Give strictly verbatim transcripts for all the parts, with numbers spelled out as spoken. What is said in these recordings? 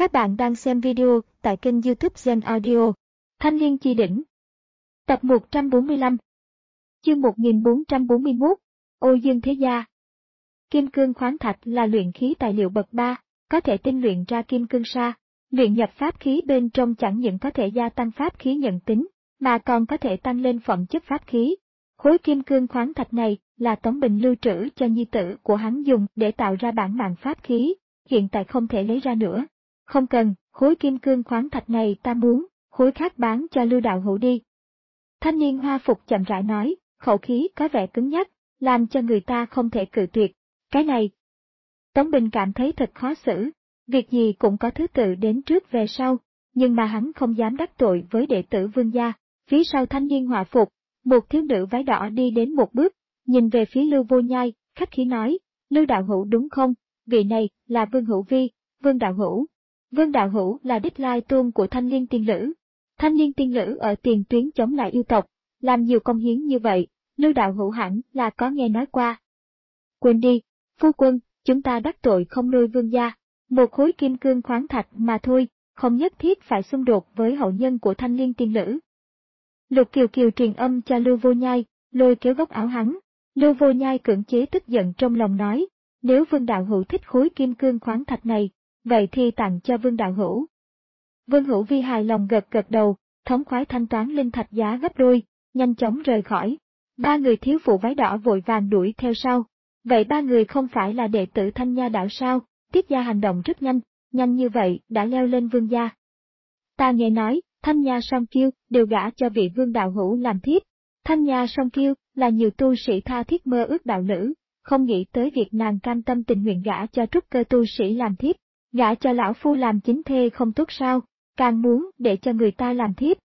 Các bạn đang xem video tại kênh YouTube Gen Audio. Thanh Liên Chi Đỉnh. Tập một trăm bốn mươi lăm. Chương một nghìn bốn trăm bốn mươi mốt. Ô Dương Thế Gia. Kim cương khoáng thạch là luyện khí tài liệu bậc ba, có thể tinh luyện ra kim cương sa. Luyện nhập pháp khí bên trong chẳng những có thể gia tăng pháp khí nhận tính, mà còn có thể tăng lên phẩm chất pháp khí. Khối kim cương khoáng thạch này là Tống Bình lưu trữ cho nhi tử của hắn dùng để tạo ra bản mạng pháp khí, hiện tại không thể lấy ra nữa. Không cần, khối kim cương khoáng thạch này ta muốn, khối khác bán cho Lưu Đạo Hữu đi. Thanh niên hoa phục chậm rãi nói, khẩu khí có vẻ cứng nhắc, làm cho người ta không thể cự tuyệt. Cái này. Tống Bình cảm thấy thật khó xử, việc gì cũng có thứ tự đến trước về sau, nhưng mà hắn không dám đắc tội với đệ tử Vương gia. Phía sau thanh niên hoa phục, một thiếu nữ váy đỏ đi đến một bước, nhìn về phía Lưu Vô Nhai, khách khí nói, Lưu Đạo Hữu đúng không? Vị này là Vương Hữu Vi, Vương Đạo Hữu. Vương Đạo Hữu là đích lai tôn của Thanh Liên Tiên Lữ. Thanh Liên Tiên Lữ ở tiền tuyến chống lại yêu tộc, làm nhiều công hiến như vậy, Lưu Đạo Hữu hẳn là có nghe nói qua. Quên đi, phu quân, chúng ta đắc tội không nuôi vương gia, một khối kim cương khoáng thạch mà thôi, không nhất thiết phải xung đột với hậu nhân của Thanh Liên Tiên Lữ. Lục Kiều Kiều truyền âm cho Lưu Vô Nhai, lôi kéo góc áo hắn. Lưu Vô Nhai cưỡng chế tức giận trong lòng nói, nếu Vương Đạo Hữu thích khối kim cương khoáng thạch này, vậy thì tặng cho Vương Đạo Hữu. Vương Hữu Vi hài lòng gật gật đầu, thống khoái thanh toán linh thạch giá gấp đôi, nhanh chóng rời khỏi. Ba người thiếu phụ váy đỏ vội vàng đuổi theo sau. Vậy ba người không phải là đệ tử Thanh Nha Đạo sao? Tiết gia hành động rất nhanh, nhanh như vậy đã leo lên vương gia. Ta nghe nói, Thanh Nha Song Kiêu đều gả cho vị Vương Đạo Hữu làm thiếp. Thanh Nha Song Kiêu là nhiều tu sĩ tha thiết mơ ước đạo lữ, không nghĩ tới việc nàng cam tâm tình nguyện gả cho trúc cơ tu sĩ làm thiếp. Gả cho lão phu làm chính thê không tốt sao, càng muốn để cho người ta làm thiếp.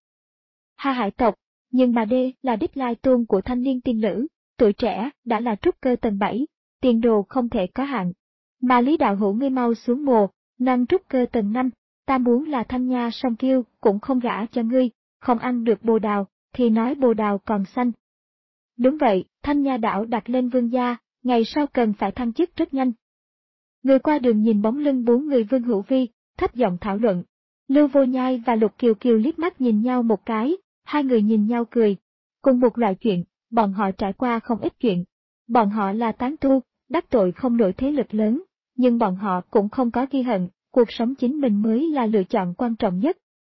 Ha hải tộc, nhưng mà đê là đích lai tôn của Thanh Liên Tiên Lữ, tuổi trẻ đã là trúc cơ tầng bảy, tiền đồ không thể có hạn. Mà Lý Đạo Hữu ngươi mau xuống mồ, năng trúc cơ tầng năm, ta muốn là Thanh Nha Song Kiêu cũng không gả cho ngươi, không ăn được bồ đào, thì nói bồ đào còn xanh. Đúng vậy, Thanh Nha đảo đặt lên vương gia, ngày sau cần phải thăng chức rất nhanh. Người qua đường nhìn bóng lưng bốn người Vương Hữu Vi, thấp giọng thảo luận. Lưu Vô Nhai và Lục Kiều Kiều liếc mắt nhìn nhau một cái, hai người nhìn nhau cười. Cùng một loại chuyện, bọn họ trải qua không ít chuyện. Bọn họ là tán tu, đắc tội không nổi thế lực lớn, nhưng bọn họ cũng không có ghi hận, cuộc sống chính mình mới là lựa chọn quan trọng nhất.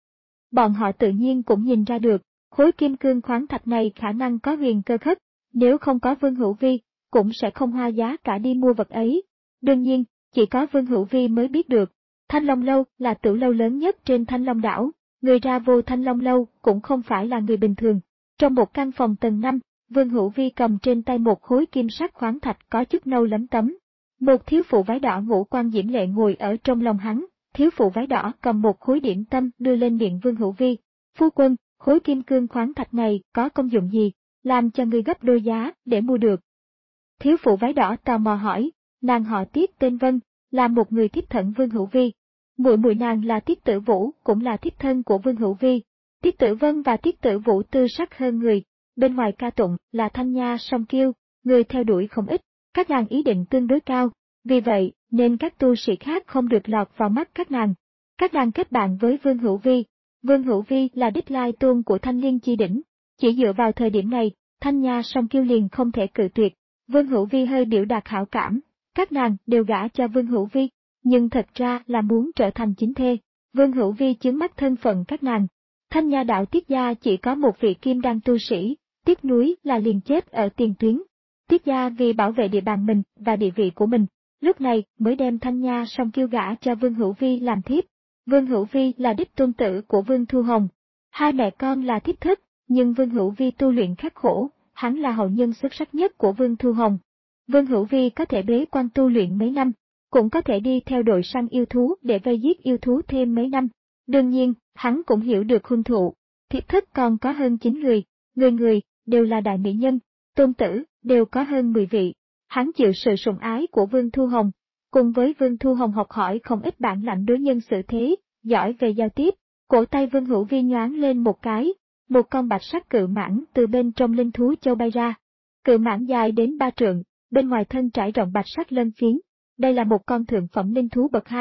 Bọn họ tự nhiên cũng nhìn ra được, khối kim cương khoáng thạch này khả năng có huyền cơ khất, nếu không có Vương Hữu Vi, cũng sẽ không hoa giá cả đi mua vật ấy. Đương nhiên, chỉ có Vương Hữu Vi mới biết được, Thanh Long Lâu là tử lâu lớn nhất trên Thanh Long đảo, người ra vô Thanh Long Lâu cũng không phải là người bình thường. Trong một căn phòng tầng năm, Vương Hữu Vi cầm trên tay một khối kim sắc khoáng thạch có chút nâu lấm tấm. Một thiếu phụ váy đỏ ngũ quan diễm lệ ngồi ở trong lòng hắn, thiếu phụ váy đỏ cầm một khối điểm tâm đưa lên miệng Vương Hữu Vi. Phu quân, khối kim cương khoáng thạch này có công dụng gì, làm cho người gấp đôi giá để mua được? Thiếu phụ váy đỏ tò mò hỏi. Nàng họ Tiết tên Vân, là một người thiếp thân Vương Hữu Vi. Muội muội nàng là Tiết Tử Vũ, cũng là thiếp thân của Vương Hữu Vi. Tiết Tử Vân và Tiết Tử Vũ tư sắc hơn người, bên ngoài ca tụng là Thanh Nha Song Kiêu, người theo đuổi không ít, các nàng ý định tương đối cao, vì vậy nên các tu sĩ khác không được lọt vào mắt các nàng. Các nàng kết bạn với Vương Hữu Vi. Vương Hữu Vi là đích lai tôn của Thanh Liên Chi Đỉnh, chỉ dựa vào thời điểm này, Thanh Nha Song Kiêu liền không thể cự tuyệt. Vương Hữu Vi hơi biểu đạt hảo cảm. Các nàng đều gả cho Vương Hữu Vi, nhưng thật ra là muốn trở thành chính thê. Vương Hữu Vi chướng mắt thân phận các nàng. Thanh Nha đạo Tiết gia chỉ có một vị kim đan tu sĩ, tiếc nuối là liền chết ở tiền tuyến. Tiết gia vì bảo vệ địa bàn mình và địa vị của mình, lúc này mới đem Thanh Nha Song Kiêu gả cho Vương Hữu Vi làm thiếp. Vương Hữu Vi là đích tôn tử của Vương Thu Hồng. Hai mẹ con là thiếp thất, nhưng Vương Hữu Vi tu luyện khắc khổ, hắn là hậu nhân xuất sắc nhất của Vương Thu Hồng. Vương Hữu Vi có thể bế quan tu luyện mấy năm, cũng có thể đi theo đội săn yêu thú để vây giết yêu thú thêm mấy năm. Đương nhiên, hắn cũng hiểu được hung thụ. Thiếp thất còn có hơn chín người, người người đều là đại mỹ nhân, tôn tử đều có hơn mười vị. Hắn chịu sự sủng ái của Vương Thu Hồng, cùng với Vương Thu Hồng học hỏi không ít bản lãnh đối nhân xử thế, giỏi về giao tiếp. Cổ tay Vương Hữu Vi nhoáng lên một cái, một con bạch sắc cự mãng từ bên trong linh thú châu bay ra. Cự mãng dài đến ba trượng. Bên ngoài thân trải rộng bạch sắc lân phiến, đây là một con thượng phẩm linh thú bậc hai,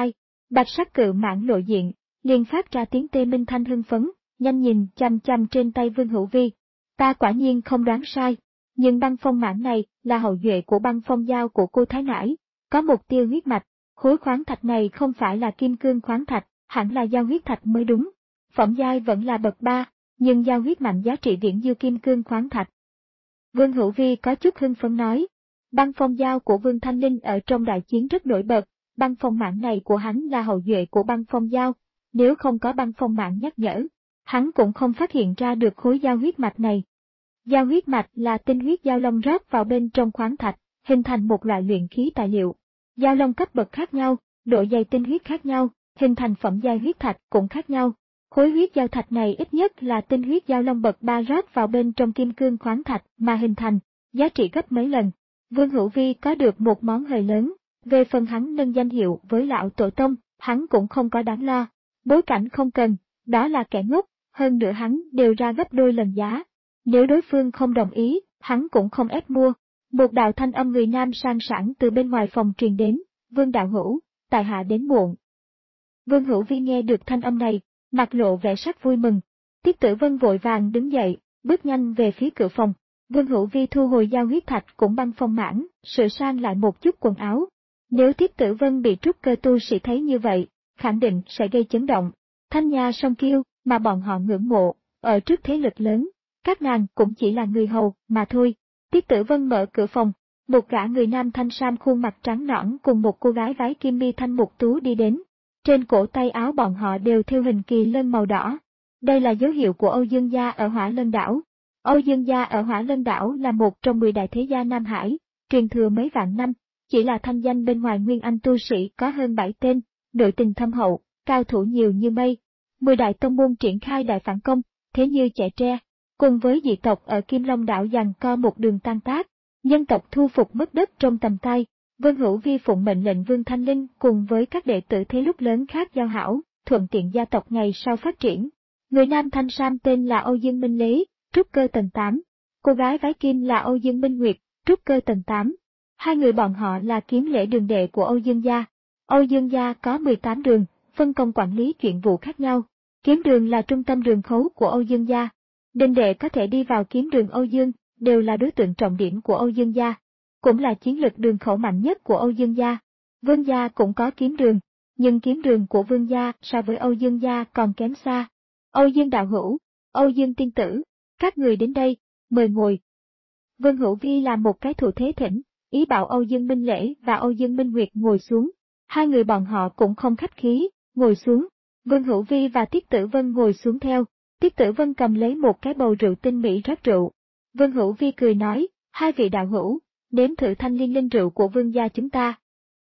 Bạch sắc cự mãng lộ diện, liền phát ra tiếng tê minh thanh hưng phấn, nhanh nhìn chằm chằm trên tay Vương Hữu Vi. Ta quả nhiên không đoán sai, nhưng băng phong mãng này là hậu duệ của băng phong dao của cô Thái Nãi, có một tia huyết mạch, khối khoáng thạch này không phải là kim cương khoáng thạch, hẳn là giao huyết thạch mới đúng. Phẩm giai vẫn là bậc ba, nhưng giao huyết mạnh giá trị viễn siêu kim cương khoáng thạch. Vương Hữu Vi có chút hưng phấn nói, băng phong dao của Vương Thanh Linh ở trong đại chiến rất nổi bật, băng phong mãng này của hắn là hậu duệ của băng phong dao, nếu không có băng phong mãng nhắc nhở, hắn cũng không phát hiện ra được khối giao huyết mạch này. Giao huyết mạch là tinh huyết giao long rót vào bên trong khoáng thạch, hình thành một loại luyện khí tài liệu. Giao long cấp bậc khác nhau, độ dày tinh huyết khác nhau, hình thành phẩm giai huyết thạch cũng khác nhau. Khối huyết giao thạch này ít nhất là tinh huyết giao long bậc ba rót vào bên trong kim cương khoáng thạch mà hình thành, giá trị gấp mấy lần. Vương Hữu Vi có được một món hời lớn, về phần hắn nâng danh hiệu với lão tổ tông, hắn cũng không có đáng lo. Bối cảnh không cần, đó là kẻ ngốc, hơn nữa hắn đều ra gấp đôi lần giá. Nếu đối phương không đồng ý, hắn cũng không ép mua. Một đạo thanh âm người nam sang sảng từ bên ngoài phòng truyền đến, Vương đạo hữu, tại hạ đến muộn. Vương Hữu Vi nghe được thanh âm này, mặt lộ vẻ sắc vui mừng. Tiết Tử Vân vội vàng đứng dậy, bước nhanh về phía cửa phòng. Vương Hữu Vi thu hồi giao huyết thạch cũng băng phong mãng, sửa sang lại một chút quần áo. Nếu Tiết Tử Vân bị trúc cơ tu sĩ thấy như vậy, khẳng định sẽ gây chấn động. Thanh Nha Song Kiêu mà bọn họ ngưỡng mộ, ở trước thế lực lớn, các nàng cũng chỉ là người hầu mà thôi. Tiết Tử Vân mở cửa phòng, một gã người nam thanh sam khuôn mặt trắng nõn cùng một cô gái váy kim mi thanh mục tú đi đến. Trên cổ tay áo bọn họ đều thêu hình kỳ lân màu đỏ. Đây là dấu hiệu của Âu Dương gia ở Hỏa Lân đảo. Âu Dương gia ở Hỏa Lân đảo là một trong mười đại thế gia Nam Hải, truyền thừa mấy vạn năm, chỉ là thanh danh bên ngoài nguyên anh tu sĩ có hơn bảy tên, nội tình thâm hậu, cao thủ nhiều như mây. Mười đại tông môn triển khai đại phản công, thế như trẻ tre, cùng với dị tộc ở Kim Long đảo giằng co một đường tan tác, nhân tộc thu phục mất đất trong tầm tay. Vương Hữu Vi phụng mệnh lệnh Vương Thanh Linh cùng với các đệ tử thế lúc lớn khác giao hảo, thuận tiện gia tộc ngày sau phát triển. Người nam thanh sam tên là Âu Dương Minh Lý, trúc cơ tầng tám. Cô gái váy kim là Âu Dương Minh Nguyệt, trúc cơ tầng tám. Hai người bọn họ là kiếm lễ đường đệ của Âu Dương gia. Âu Dương gia có mười tám đường, phân công quản lý chuyện vụ khác nhau. Kiếm đường là trung tâm đường khấu của Âu Dương gia. Đình đệ có thể đi vào kiếm đường Âu Dương, đều là đối tượng trọng điểm của Âu Dương gia, cũng là chiến lực đường khẩu mạnh nhất của Âu Dương gia. Vương gia cũng có kiếm đường, nhưng kiếm đường của Vương gia so với Âu Dương gia còn kém xa. Âu Dương đạo hữu, Âu Dương tiên tử, các người đến đây, mời ngồi. Vương Hữu Vi làm một cái thủ thế thỉnh, ý bảo Âu Dương Minh Lễ và Âu Dương Minh Nguyệt ngồi xuống. Hai người bọn họ cũng không khách khí, ngồi xuống. Vương Hữu Vi và Tiết Tử Vân ngồi xuống theo. Tiết Tử Vân cầm lấy một cái bầu rượu tinh mỹ rót rượu. Vương Hữu Vi cười nói, hai vị đạo hữu, nếm thử thanh liên linh rượu của Vương gia chúng ta.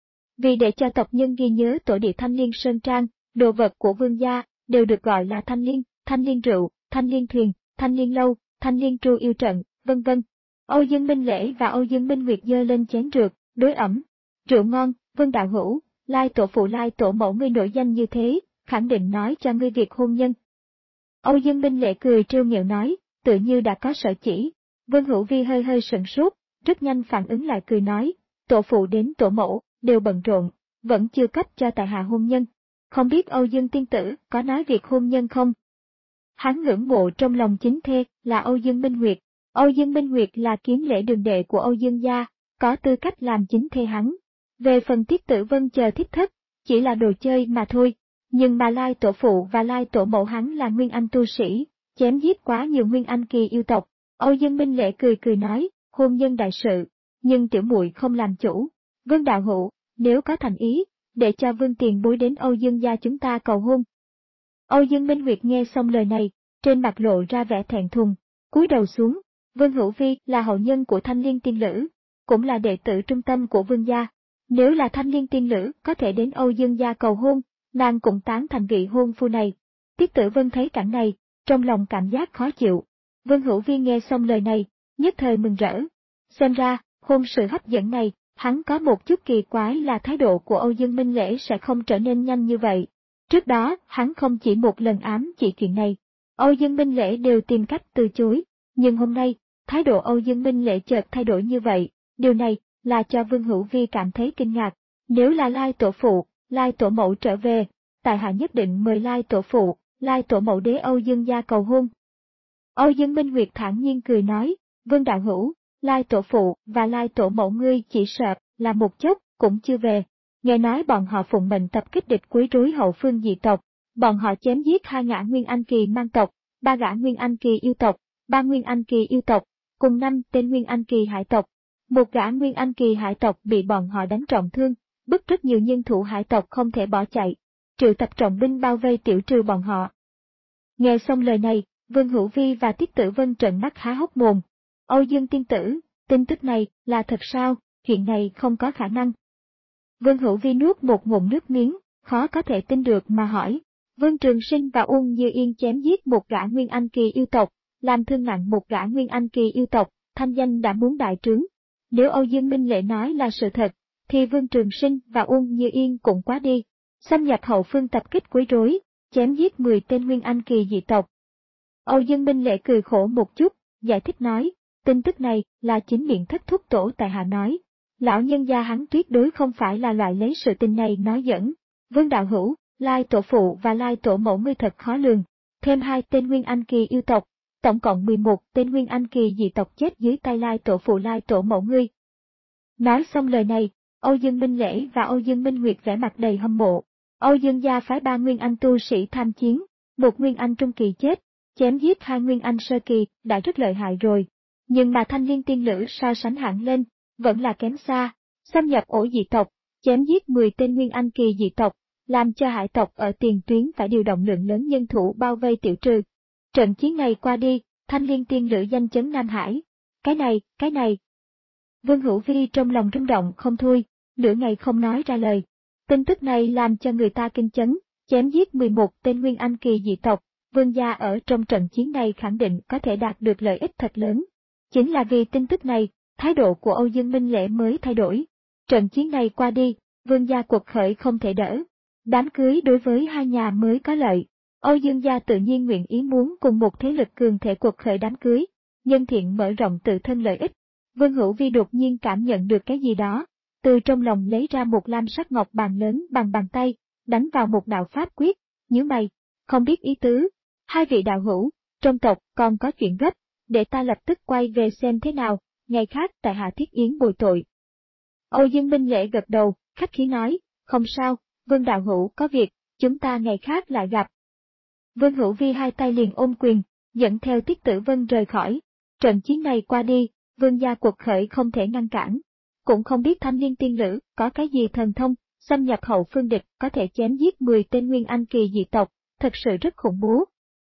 Vì để cho tộc nhân ghi nhớ tổ địa thanh liên sơn trang, đồ vật của Vương gia đều được gọi là thanh liên, thanh liên rượu, thanh liên thuyền, thanh liên lâu, thanh liên tru yêu trận, vân vân. Âu Dương Minh Lễ và Âu Dương Minh Nguyệt giơ lên chén rượu, đối ẩm. Rượu ngon, Vương đạo hữu, lai tổ phụ lai tổ mẫu ngươi nổi danh như thế, khẳng định nói cho ngươi việc hôn nhân. Âu Dương Minh Lễ cười trêu ghẹo nói, tự như đã có sở chỉ. Vương Hữu Vi hơi hơi sửng sốt, rất nhanh phản ứng lại cười nói, tổ phụ đến tổ mẫu, đều bận rộn, vẫn chưa cấp cho tại hạ hôn nhân. Không biết Âu Dương tiên tử có nói việc hôn nhân không? Hắn ngưỡng mộ trong lòng chính thê là Âu Dương Minh Nguyệt. Âu Dương Minh Nguyệt là kiếm lễ đường đệ của Âu Dương gia, có tư cách làm chính thê hắn. Về phần Tiết Tử Vân chờ thiếp thất, chỉ là đồ chơi mà thôi. Nhưng mà lai tổ phụ và lai tổ mẫu hắn là nguyên anh tu sĩ, chém giết quá nhiều nguyên anh kỳ yêu tộc. Âu Dương Minh Lễ cười cười nói, hôn nhân đại sự, nhưng tiểu muội không làm chủ. Vương đạo hữu, nếu có thành ý, để cho Vương tiền bối đến Âu Dương gia chúng ta cầu hôn. Âu Dương Minh Nguyệt nghe xong lời này, trên mặt lộ ra vẻ thẹn thùng, cúi đầu xuống. Vương Hữu Vi là hậu nhân của Thanh Liên tiên nữ, cũng là đệ tử trung tâm của Vương gia. Nếu là Thanh Liên tiên nữ có thể đến Âu Dương gia cầu hôn, nàng cũng tán thành vị hôn phu này. Tiết Tử Vân thấy cảnh này, trong lòng cảm giác khó chịu. Vương Hữu Vi nghe xong lời này, nhất thời mừng rỡ. Xem ra, hôn sự hấp dẫn này, hắn có một chút kỳ quái là thái độ của Âu Dương Minh Lễ sẽ không trở nên nhanh như vậy. Trước đó, hắn không chỉ một lần ám chỉ chuyện này. Âu Dương Minh Lễ đều tìm cách từ chối, nhưng hôm nay, thái độ Âu Dương Minh Lễ chợt thay đổi như vậy, điều này là cho Vương Hữu Vi cảm thấy kinh ngạc. Nếu là lai tổ phụ, Lai Tổ Mẫu trở về, tại hạ nhất định mời Lai Tổ Phụ, Lai Tổ Mẫu đế Âu Dương gia cầu hôn. Âu Dương Minh Nguyệt thản nhiên cười nói, Vương đạo hữu, Lai Tổ Phụ và Lai Tổ Mẫu ngươi chỉ sợ là một chốc cũng chưa về. Nghe nói bọn họ phụng mệnh tập kích địch quấy rối hậu phương dị tộc, bọn họ chém giết hai gã Nguyên Anh kỳ mang tộc, ba gã Nguyên Anh kỳ yêu tộc, ba Nguyên Anh kỳ yêu tộc, cùng năm tên Nguyên Anh kỳ hải tộc. Một gã Nguyên Anh kỳ hải tộc bị bọn họ đánh trọng thương, bức rất nhiều nhân thủ hải tộc không thể bỏ chạy, triệu tập trọng binh bao vây tiểu trừ bọn họ. Nghe xong lời này, Vương Hữu Vi và Tiết Tử Vân trợn mắt há hốc mồm. Âu Dương tiên tử, tin tức này là thật sao? Chuyện này không có khả năng. Vương Hữu Vi nuốt một ngụm nước miếng, khó có thể tin được mà hỏi. Vương Trường Sinh và Uông Như Yên chém giết một gã Nguyên Anh kỳ yêu tộc, làm thương nặng một gã Nguyên Anh kỳ yêu tộc, thanh danh đã muốn đại trướng. Nếu Âu Dương Minh Lễ nói là sự thật, thì Vương Trường Sinh và Uông Như Yên cũng quá đi. Xâm nhập hậu phương tập kích quấy rối, chém giết mười tên Nguyên Anh kỳ dị tộc. Âu Dương Minh Lễ cười khổ một chút, giải thích nói, tin tức này là chính miệng thất thúc tổ tại hạ nói. Lão nhân gia hắn tuyệt đối không phải là loại lấy sự tình này nói giỡn. Vương đạo hữu, Lai Tổ Phụ và Lai Tổ Mẫu ngươi thật khó lường. Thêm hai tên Nguyên Anh kỳ yêu tộc, tổng cộng mười một tên Nguyên Anh kỳ dị tộc chết dưới tay Lai Tổ Phụ Lai Tổ Mẫu ngươi. Nói xong lời này, Âu Dương Minh Lễ và Âu Dương Minh Nguyệt vẻ mặt đầy hâm mộ. Âu Dương gia phái ba Nguyên Anh tu sĩ tham chiến, một Nguyên Anh trung kỳ chết, chém giết hai Nguyên Anh sơ kỳ đã rất lợi hại rồi. Nhưng mà Thanh Liên tiên nữ so sánh hạng lên, vẫn là kém xa, xâm nhập ổ dị tộc, chém giết mười tên Nguyên Anh kỳ dị tộc, làm cho hải tộc ở tiền tuyến phải điều động lượng lớn nhân thủ bao vây tiểu trừ. Trận chiến này qua đi, Thanh Liên tiên nữ danh chấn Nam Hải. Cái này, cái này. Vương Hữu Vi trong lòng rung động không thôi, nửa ngày không nói ra lời. Tin tức này làm cho người ta kinh chấn, chém giết mười một tên Nguyên Anh kỳ dị tộc, Vương gia ở trong trận chiến này khẳng định có thể đạt được lợi ích thật lớn. Chính là vì tin tức này, thái độ của Âu Dương Minh Lễ mới thay đổi. Trận chiến này qua đi, Vương gia cuộc khởi không thể đỡ. Đám cưới đối với hai nhà mới có lợi. Âu Dương gia tự nhiên nguyện ý muốn cùng một thế lực cường thể cuộc khởi đám cưới, nhân thiện mở rộng tự thân lợi ích. Vương Hữu Vi đột nhiên cảm nhận được cái gì đó, từ trong lòng lấy ra một lam sắc ngọc bàn lớn bằng bàn tay, đánh vào một đạo pháp quyết, nhíu mày, không biết ý tứ. Hai vị đạo hữu, trong tộc còn có chuyện gấp, để ta lập tức quay về xem thế nào, ngày khác tại hạ thiết yến bồi tội. Âu Dương Minh Lễ gật đầu, khách khí nói, không sao, Vương đạo hữu có việc, chúng ta ngày khác lại gặp. Vương Hữu Vi hai tay liền ôm quyền, dẫn theo Tiết Tử Vân rời khỏi. Trận chiến này qua đi, Vương gia cuộc khởi không thể ngăn cản. Cũng không biết Thanh Liên tiên nữ có cái gì thần thông, xâm nhập hậu phương địch có thể chém giết mười tên Nguyên Anh kỳ dị tộc, thật sự rất khủng bố.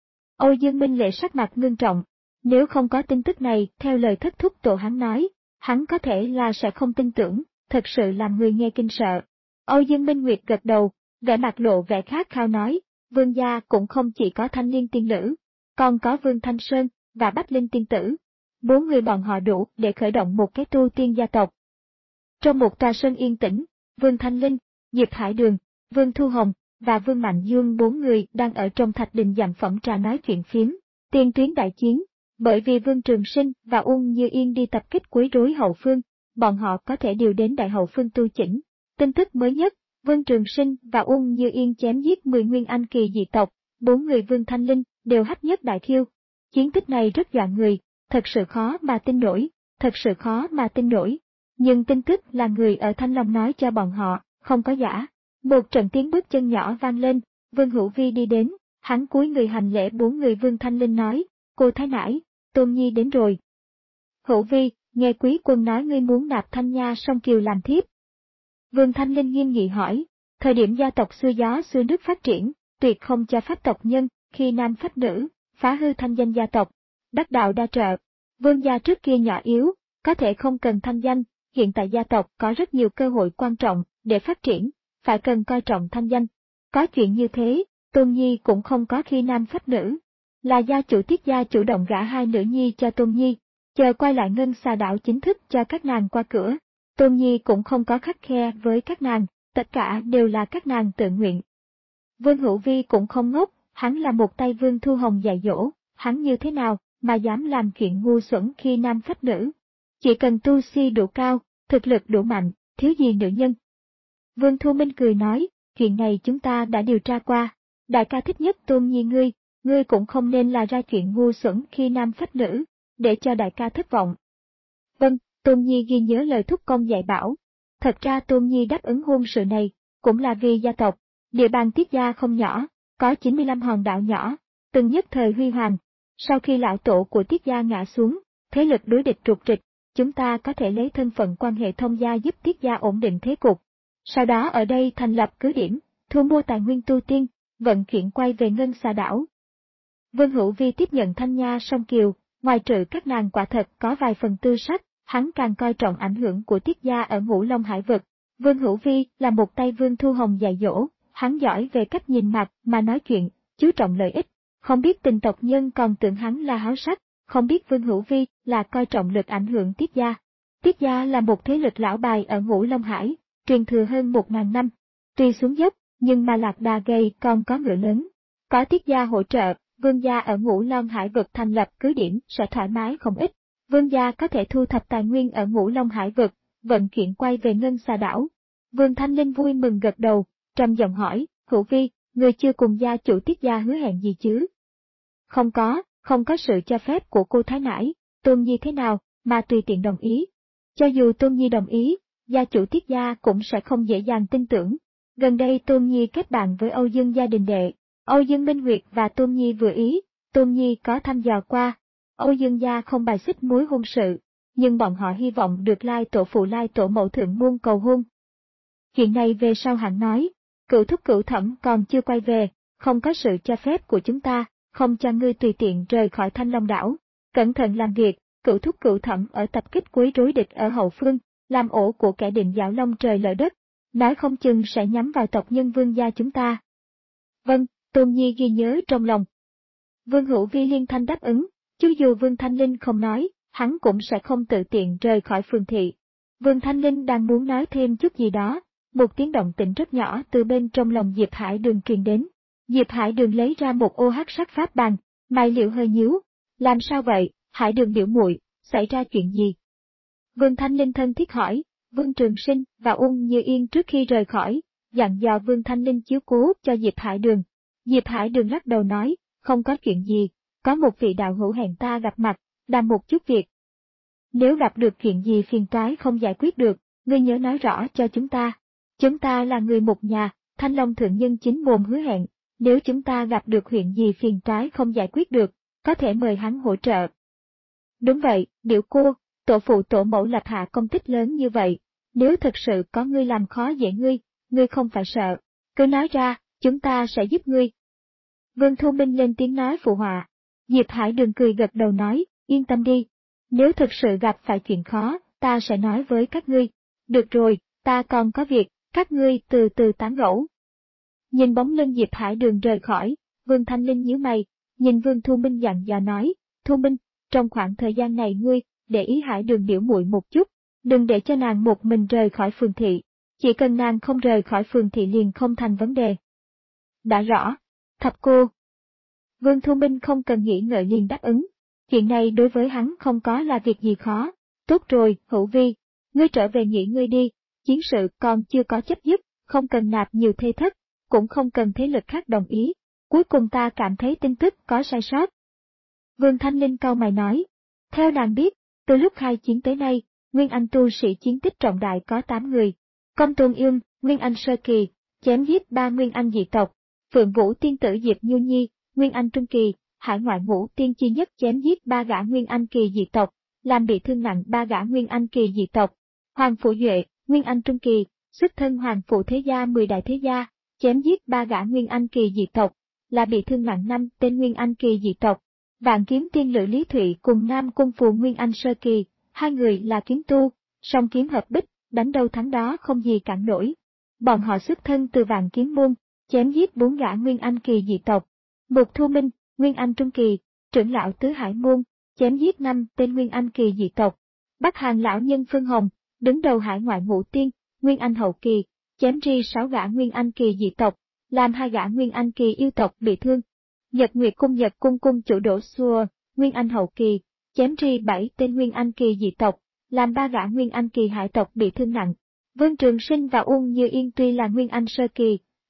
Âu Dương Minh Lễ sắc mặt ngưng trọng, nếu không có tin tức này theo lời thất thúc tổ hắn nói, hắn có thể là sẽ không tin tưởng, thật sự làm người nghe kinh sợ. Âu Dương Minh Nguyệt gật đầu, vẻ mặt lộ vẻ khát khao nói, Vương gia cũng không chỉ có Thanh Liên tiên nữ, còn có Vương Thanh Sơn và Bách Linh tiên tử. Bốn người bọn họ đủ để khởi động một cái tu tiên gia tộc. Trong một tòa sơn yên tĩnh, Vương Thanh Linh, Diệp Hải Đường, Vương Thu Hồng và Vương Mạnh Dương bốn người đang ở trong thạch đình dặm phẩm trà nói chuyện phiếm. Tiền tuyến đại chiến, bởi vì Vương Trường Sinh và Uông Như Yên đi tập kích quấy rối hậu phương, bọn họ có thể điều đến đại hậu phương tu chỉnh. Tin tức mới nhất, Vương Trường Sinh và Uông Như Yên chém giết mười Nguyên Anh kỳ dị tộc, bốn người Vương Thanh Linh đều hách nhất đại khiêu. Chiến tích này rất dọa người, thật sự khó mà tin nổi, thật sự khó mà tin nổi. Nhưng tin tức là người ở Thanh Long nói cho bọn họ, không có giả. Một trận tiếng bước chân nhỏ vang lên, Vương Hữu Vi đi đến, hắn cúi người hành lễ bốn người Vương Thanh Linh nói, cô thái nãi, Tôn Nhi đến rồi. Hữu Vi, nghe quý quân nói ngươi muốn nạp Thanh Nha song kiều làm thiếp. Vương Thanh Linh nghiêm nghị hỏi, thời điểm gia tộc xưa gió xưa nước phát triển, tuyệt không cho phép tộc nhân, khi nam phách nữ, phá hư thanh danh gia tộc. Đắc đạo đa trợ, Vương gia trước kia nhỏ yếu, có thể không cần thanh danh, hiện tại gia tộc có rất nhiều cơ hội quan trọng để phát triển, phải cần coi trọng thanh danh. Có chuyện như thế, Tôn Nhi cũng không có khi nam phách nữ. Là gia chủ Tiết gia chủ động gả hai nữ nhi cho Tôn Nhi, chờ quay lại ngân xà đảo chính thức cho các nàng qua cửa. Tôn Nhi cũng không có khắt khe với các nàng, tất cả đều là các nàng tự nguyện. Vương Hữu Vi cũng không ngốc, hắn là một tay Vương Thu Hồng dạy dỗ, hắn như thế nào mà dám làm chuyện ngu xuẩn khi nam phách nữ. Chỉ cần tu si đủ cao, thực lực đủ mạnh, thiếu gì nữ nhân. Vương Thu Minh cười nói, chuyện này chúng ta đã điều tra qua. Đại ca thích nhất Tôn Nhi ngươi, ngươi cũng không nên là ra chuyện ngu xuẩn khi nam phách nữ, để cho đại ca thất vọng. Vâng, Tôn Nhi ghi nhớ lời thúc công dạy bảo. Thật ra Tôn Nhi đáp ứng hôn sự này, cũng là vì gia tộc. Địa bàn Tiết gia không nhỏ, có chín mươi lăm hòn đảo nhỏ, từng nhất thời huy hoàng. Sau khi lão tổ của Tiết gia ngã xuống, thế lực đối địch trục trịch, chúng ta có thể lấy thân phận quan hệ thông gia giúp Tiết gia ổn định thế cục. Sau đó ở đây thành lập cứ điểm, thu mua tài nguyên tu tiên, vận chuyển quay về Ngân Xà đảo. Vương Hữu Vi tiếp nhận Thanh Nha song kiều, ngoài trừ các nàng quả thật có vài phần tư sắc, hắn càng coi trọng ảnh hưởng của Tiết gia ở Ngũ Long Hải vực. Vương Hữu Vi là một tay Vương Thu Hồng dạy dỗ, hắn giỏi về cách nhìn mặt mà nói chuyện, chú trọng lợi ích, không biết tình tộc nhân còn tưởng hắn là háo sắc, không biết Vương Hữu Vi là coi trọng lực ảnh hưởng Tiết gia. Tiết gia là một thế lực lão bài ở Ngũ Long Hải, truyền thừa hơn một ngàn năm. Tuy xuống dốc, nhưng mà lạc đà gầy còn có ngựa lớn. Có Tiết gia hỗ trợ, Vương gia ở Ngũ Long Hải vực thành lập cứ điểm sẽ thoải mái không ít. Vương gia có thể thu thập tài nguyên ở Ngũ Long Hải vực, vận chuyển quay về Ngân Xà đảo. Vương Thanh Linh vui mừng gật đầu, trầm giọng hỏi, Hữu Vi, người chưa cùng gia chủ Tiết gia hứa hẹn gì chứ? Không có, không có sự cho phép của cô Thái Nãi, Tôn Nhi thế nào, mà tùy tiện đồng ý. Cho dù Tôn Nhi đồng ý, gia chủ Tiết gia cũng sẽ không dễ dàng tin tưởng. Gần đây Tôn Nhi kết bạn với Âu Dương gia đình đệ, Âu Dương Minh Nguyệt và Tôn Nhi vừa ý, Tôn Nhi có thăm dò qua. Âu Dương gia không bài xích mối hôn sự, nhưng bọn họ hy vọng được Lai tổ phụ Lai tổ mẫu thượng muôn cầu hôn. Chuyện này về sau hẳn nói, cửu thúc cửu thẩm còn chưa quay về, không có sự cho phép của chúng ta, không cho ngươi tùy tiện rời khỏi Thanh Long đảo. Cẩn thận làm việc, cửu thúc cửu thẩm ở tập kích quấy rối địch ở hậu phương, làm ổ của kẻ định dạo long trời lở đất, nói không chừng sẽ nhắm vào tộc nhân Vương gia chúng ta. Vâng, Tôn Nhi ghi nhớ trong lòng. Vương Hữu Vi liên thanh đáp ứng, chứ dù Vương Thanh Linh không nói, hắn cũng sẽ không tự tiện rời khỏi phường thị. Vương Thanh Linh đang muốn nói thêm chút gì đó, một tiếng động tĩnh rất nhỏ từ bên trong lòng Diệp Hải Đường truyền đến. Diệp Hải Đường lấy ra một ô hắc sắc pháp bàn, mày liệu hơi nhíu. Làm sao vậy, Hải Đường biểu muội, xảy ra chuyện gì? Vương Thanh Linh thân thiết hỏi, Vương Trường Sinh và Ung Như Yên trước khi rời khỏi, dặn dò Vương Thanh Linh chiếu cố cho Diệp Hải Đường. Diệp Hải Đường lắc đầu nói, không có chuyện gì, có một vị đạo hữu hẹn ta gặp mặt, làm một chút việc. Nếu gặp được chuyện gì phiền toái không giải quyết được, ngươi nhớ nói rõ cho chúng ta. Chúng ta là người một nhà, Thanh Long thượng nhân chính mồm hứa hẹn, nếu chúng ta gặp được chuyện gì phiền toái không giải quyết được, có thể mời hắn hỗ trợ. Đúng vậy, biểu cô, tổ phụ tổ mẫu lập hạ công tích lớn như vậy, nếu thật sự có ngươi làm khó dễ ngươi, ngươi không phải sợ, cứ nói ra, chúng ta sẽ giúp ngươi. Vương Thu Minh lên tiếng nói phụ họa. Diệp Hải Đường cười gật đầu nói, yên tâm đi, nếu thực sự gặp phải chuyện khó, ta sẽ nói với các ngươi. Được rồi, ta còn có việc, các ngươi từ từ tán gẫu. Nhìn bóng lưng Diệp Hải Đường rời khỏi, Vương Thanh Linh nhíu mày, nhìn Vương Thu Minh dặn dò nói, Thu Minh, trong khoảng thời gian này ngươi, để ý Hải Đường biểu muội một chút, đừng để cho nàng một mình rời khỏi phường thị, chỉ cần nàng không rời khỏi phường thị liền không thành vấn đề. Đã rõ, thập cô. Vương Thu Minh không cần nghĩ ngợi liền đáp ứng, chuyện này đối với hắn không có là việc gì khó. Tốt rồi, Hữu Vi, ngươi trở về nghỉ ngơi đi, chiến sự còn chưa có chấm dứt, không cần nạp nhiều thê thất, cũng không cần thế lực khác đồng ý, cuối cùng ta cảm thấy tin tức có sai sót. Vương Thanh Linh cau mày nói, theo nàng biết, từ lúc khai chiến tới nay, Nguyên Anh tu sĩ chiến tích trọng đại có tám người, Công Tôn Ương, Nguyên Anh sơ kỳ, chém giết ba Nguyên Anh dị tộc, Phượng Vũ tiên tử Diệp Nhu Nhi, Nguyên Anh trung kỳ, Hải ngoại ngũ tiên chi nhất chém giết ba gã Nguyên Anh kỳ dị tộc, làm bị thương nặng ba gã Nguyên Anh kỳ dị tộc, Hoàng Phủ Duệ, Nguyên Anh trung kỳ, xuất thân Hoàng Phủ thế gia mười đại thế gia, chém giết ba gã Nguyên Anh kỳ dị tộc, là bị thương nặng năm tên Nguyên Anh kỳ dị tộc. Vạn kiếm tiên Lữ Lý Thụy cùng Nam Cung Phù Nguyên Anh sơ kỳ, hai người là kiếm tu, song kiếm hợp bích, đánh đâu thắng đó không gì cản nổi. Bọn họ xuất thân từ Vạn Kiếm môn, chém giết bốn gã Nguyên Anh kỳ dị tộc. Mục Thu Minh, Nguyên Anh trung kỳ, trưởng lão Tứ Hải môn, chém giết năm tên Nguyên Anh kỳ dị tộc. Bắc Hàn lão nhân Phương Hồng, đứng đầu hải ngoại ngũ tiên, Nguyên Anh hậu kỳ, chém ri sáu gã Nguyên Anh kỳ dị tộc, làm hai gã Nguyên Anh kỳ yêu tộc bị thương. Nhật Nguyệt cung Nhật cung cung chủ Đỗ Xua, Nguyên Anh hậu kỳ, chém ri bảy tên Nguyên Anh kỳ dị tộc, làm ba gã Nguyên Anh kỳ hải tộc bị thương nặng. Vương Trường Sinh và Ung Như Yên tuy là Nguyên Anh sơ kỳ,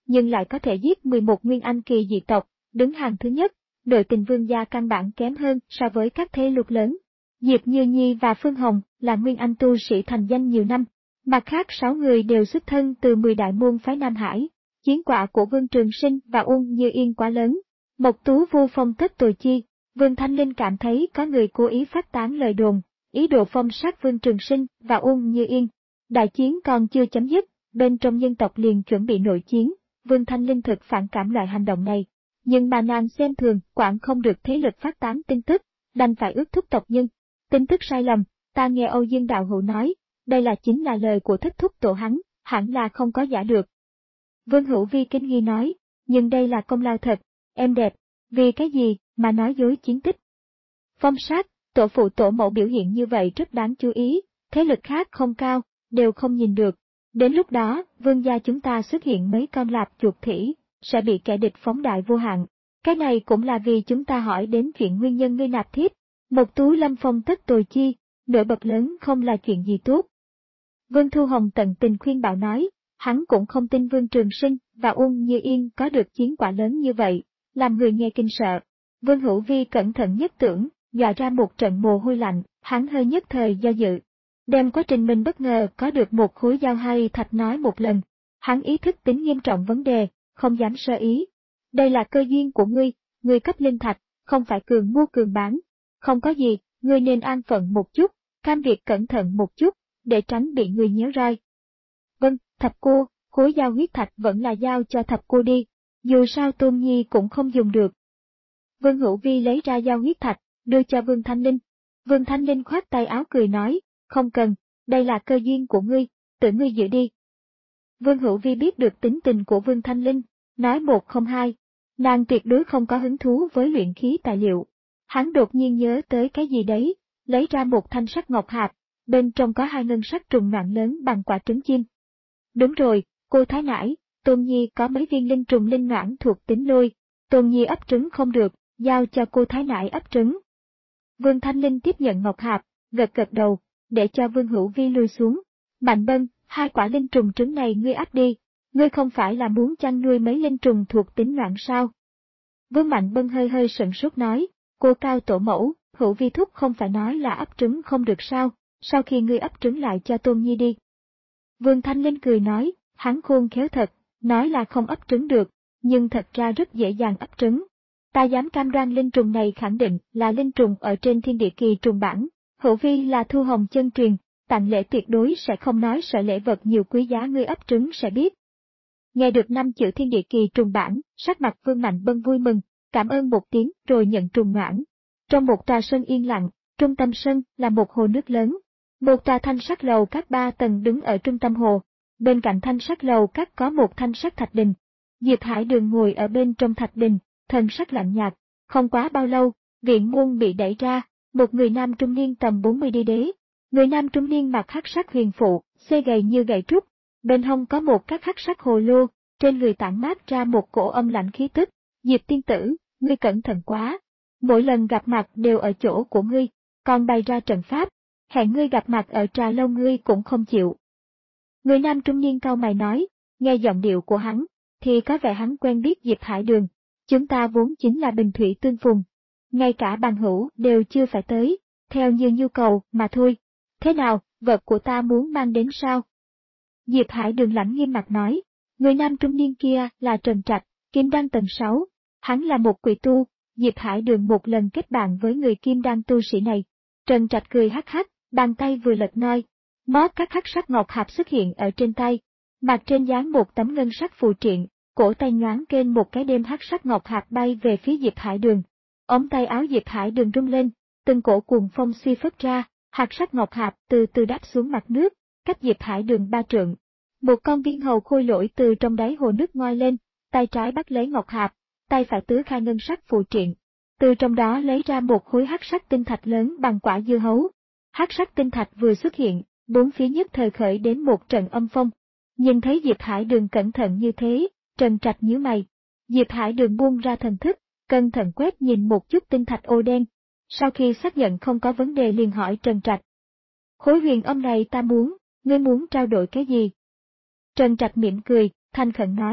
nhưng lại có thể giết mười một nguyên anh kỳ dị tộc, đứng hàng thứ nhất, nội tình Vương gia căn bản kém hơn so với các thế lực lớn. Diệp Như Nhi và Phương Hồng là nguyên anh tu sĩ thành danh nhiều năm, mặt khác sáu người đều xuất thân từ mười đại môn phái Nam Hải. Chiến quả của Vương Trường Sinh và Uông Như Yên quá lớn. Mộc Tú vu phong tất tồi chi, Vương Thanh Linh cảm thấy có người cố ý phát tán lời đồn, ý đồ phong sát Vương Trường Sinh và Uông Như Yên. Đại chiến còn chưa chấm dứt, bên trong nhân tộc liền chuẩn bị nội chiến, Vương Thanh Linh thực phản cảm loại hành động này. Nhưng mà nàng xem thường, quản không được thế lực phát tán tin tức, đành phải ước thúc tộc nhân. Tin tức sai lầm, ta nghe Âu Dương Đạo Hữu nói, đây là chính là lời của thất thúc tổ hắn, hẳn là không có giả được. Vương Hữu Vi kinh nghi nói, nhưng đây là công lao thật, em đẹp, vì cái gì mà nói dối chiến tích. Phong sát, tổ phụ tổ mẫu biểu hiện như vậy rất đáng chú ý, thế lực khác không cao, đều không nhìn được. Đến lúc đó, vương gia chúng ta xuất hiện mấy con lạp chuột thỉ, sẽ bị kẻ địch phóng đại vô hạn. Cái này cũng là vì chúng ta hỏi đến chuyện nguyên nhân ngươi nạp thiếp. Một Tú Lâm phong tất tồi chi, nổi bật lớn không là chuyện gì tốt. Vương Thu Hồng tận tình khuyên bảo nói, hắn cũng không tin Vương Trường Sinh và Uông Như Yên có được chiến quả lớn như vậy, làm người nghe kinh sợ. Vương Hữu Vi cẩn thận nhất tưởng, dọa ra một trận mồ hôi lạnh, hắn hơi nhất thời do dự. Đem quá trình mình bất ngờ có được một khối dao hay thạch nói một lần, hắn ý thức tính nghiêm trọng vấn đề, không dám sơ ý. Đây là cơ duyên của ngươi, ngươi cấp linh thạch, không phải cường mua cường bán. Không có gì, ngươi nên an phận một chút, cam việc cẩn thận một chút, để tránh bị người nhéo roi. Vâng, thập cô, khối dao huyết thạch vẫn là giao cho thập cô đi, dù sao Tôn Nhi cũng không dùng được. Vương Hữu Vi lấy ra dao huyết thạch, đưa cho Vương Thanh Linh. Vương Thanh Linh khoát tay áo cười nói, không cần, đây là cơ duyên của ngươi, tự ngươi giữ đi. Vương Hữu Vi biết được tính tình của Vương Thanh Linh, nói một không hai, nàng tuyệt đối không có hứng thú với luyện khí tài liệu. Hắn đột nhiên nhớ tới cái gì đấy, lấy ra một thanh sắt ngọc hạp, bên trong có hai ngân sắc trùng noãn lớn bằng quả trứng chim. Đúng rồi, cô Thái Nãi, Tôn Nhi có mấy viên linh trùng linh noãn thuộc tính lôi, Tôn Nhi ấp trứng không được, giao cho cô Thái Nãi ấp trứng. Vương Thanh Linh tiếp nhận ngọc hạp, gật gật đầu, để cho Vương Hữu Vi lui xuống. Mạnh Bân, hai quả linh trùng trứng này ngươi ấp đi, ngươi không phải là muốn chăn nuôi mấy linh trùng thuộc tính noãn sao? Vương Mạnh Bân hơi hơi sửng sốt nói, cô cao tổ mẫu, Hữu Vi thúc không phải nói là ấp trứng không được sao, sau khi ngươi ấp trứng lại cho Tôn Nhi đi. Vương Thanh Linh cười nói, hắn khôn khéo thật, nói là không ấp trứng được, nhưng thật ra rất dễ dàng ấp trứng. Ta dám cam đoan linh trùng này khẳng định là linh trùng ở trên thiên địa kỳ trùng bản, Hữu Vi là Thu Hồng chân truyền, tặng lễ tuyệt đối sẽ không nói sợ lễ vật nhiều quý giá ngươi ấp trứng sẽ biết. Nghe được năm chữ thiên địa kỳ trùng bản, sắc mặt Vương Mạnh Bân vui mừng, cảm ơn một tiếng rồi nhận trùng noãn. Trong một tòa sân yên lặng, trung tâm sân là một hồ nước lớn. Một tòa thanh sắc lầu các ba tầng đứng ở trung tâm hồ. Bên cạnh thanh sắc lầu các có một thanh sắc thạch đình. Diệp Hải Đường ngồi ở bên trong thạch đình, thần sắc lạnh nhạt. Không quá bao lâu, viện môn bị đẩy ra, một người nam trung niên tầm bốn mươi đi đế. Người nam trung niên mặc hắc sắc huyền phụ, xê gầy như gậy trúc. Bên hông có một các hắc sắc hồ lô, trên người tản mát ra một cổ âm lạnh khí tức. Diệp tiên tử, ngươi cẩn thận quá. Mỗi lần gặp mặt đều ở chỗ của ngươi, còn bày ra trận pháp, hẹn ngươi gặp mặt ở Trà Lâu ngươi cũng không chịu. Người nam trung niên cau mày nói, nghe giọng điệu của hắn, thì có vẻ hắn quen biết Diệp Hải Đường. Chúng ta vốn chính là bình thủy tương phùng. Ngay cả bằng hữu đều chưa phải tới, theo như nhu cầu mà thôi. Thế nào, vật của ta muốn mang đến sao? Diệp Hải Đường lãnh nghiêm mặt nói, người nam trung niên kia là Trần Trạch, Kim Đan tầng sáu. Hắn là một quỷ tu, Diệp Hải Đường một lần kết bạn với người Kim Đan tu sĩ này. Trần Trạch cười hắc hắc, bàn tay vừa lật noi, mót các hắc sắc ngọc hạp xuất hiện ở trên tay, mặt trên dán một tấm ngân sắc phù triện, cổ tay nhoáng kênh một cái đêm hắc sắc ngọc hạp bay về phía Diệp Hải Đường. Ống tay áo Diệp Hải Đường rung lên, từng cổ cuồng phong suy phất ra, hạt sắc ngọc hạp từ từ đáp xuống mặt nước, cách Diệp Hải Đường ba trượng. Một con viên hầu khôi lỗi từ trong đáy hồ nước ngoi lên, tay trái bắt lấy ngọc hạp, tay phải tứ khai ngân sắc phù triện. Từ trong đó lấy ra một khối hắc sắc tinh thạch lớn bằng quả dưa hấu. Hắc sắc tinh thạch vừa xuất hiện, bốn phía nhất thời khởi đến một trận âm phong. Nhìn thấy Diệp Hải Đường cẩn thận như thế, Trần Trạch nhíu mày. Diệp Hải Đường buông ra thần thức, cẩn thận quét nhìn một chút tinh thạch ô đen. Sau khi xác nhận không có vấn đề liền hỏi Trần Trạch. Khối huyền âm này ta muốn, ngươi muốn trao đổi cái gì? Trần Trạch mỉm cười, thành khẩn nói,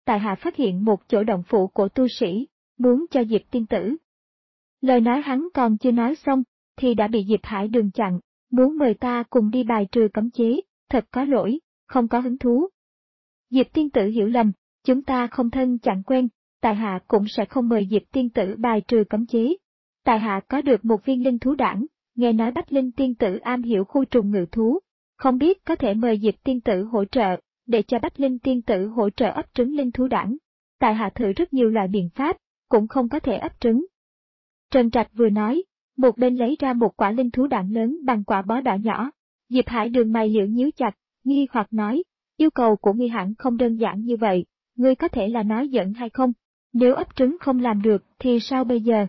tại hạ phát hiện một chỗ động phủ của tu sĩ, muốn cho Diệp tiên tử. Lời nói hắn còn chưa nói xong, thì đã bị Diệp Hải Đường chặn, muốn mời ta cùng đi bài trừ cấm chế, thật có lỗi, không có hứng thú. Diệp tiên tử hiểu lầm, chúng ta không thân chẳng quen, tại hạ cũng sẽ không mời Diệp tiên tử bài trừ cấm chế. Tại hạ có được một viên linh thú đản, nghe nói Bách Linh tiên tử am hiểu khu trùng ngự thú, không biết có thể mời Diệp tiên tử hỗ trợ, để cho Bách Linh tiên tử hỗ trợ ấp trứng linh thú đản. Tại hạ thử rất nhiều loại biện pháp, cũng không có thể ấp trứng. Trần Trạch vừa nói, một bên lấy ra một quả linh thú đản lớn bằng quả bó đỏ nhỏ. Diệp Hải Đường mày liễu nhíu chặt, nghi hoặc nói, yêu cầu của ngươi hẳn không đơn giản như vậy, ngươi có thể là nói giỡn hay không? Nếu ấp trứng không làm được thì sao bây giờ?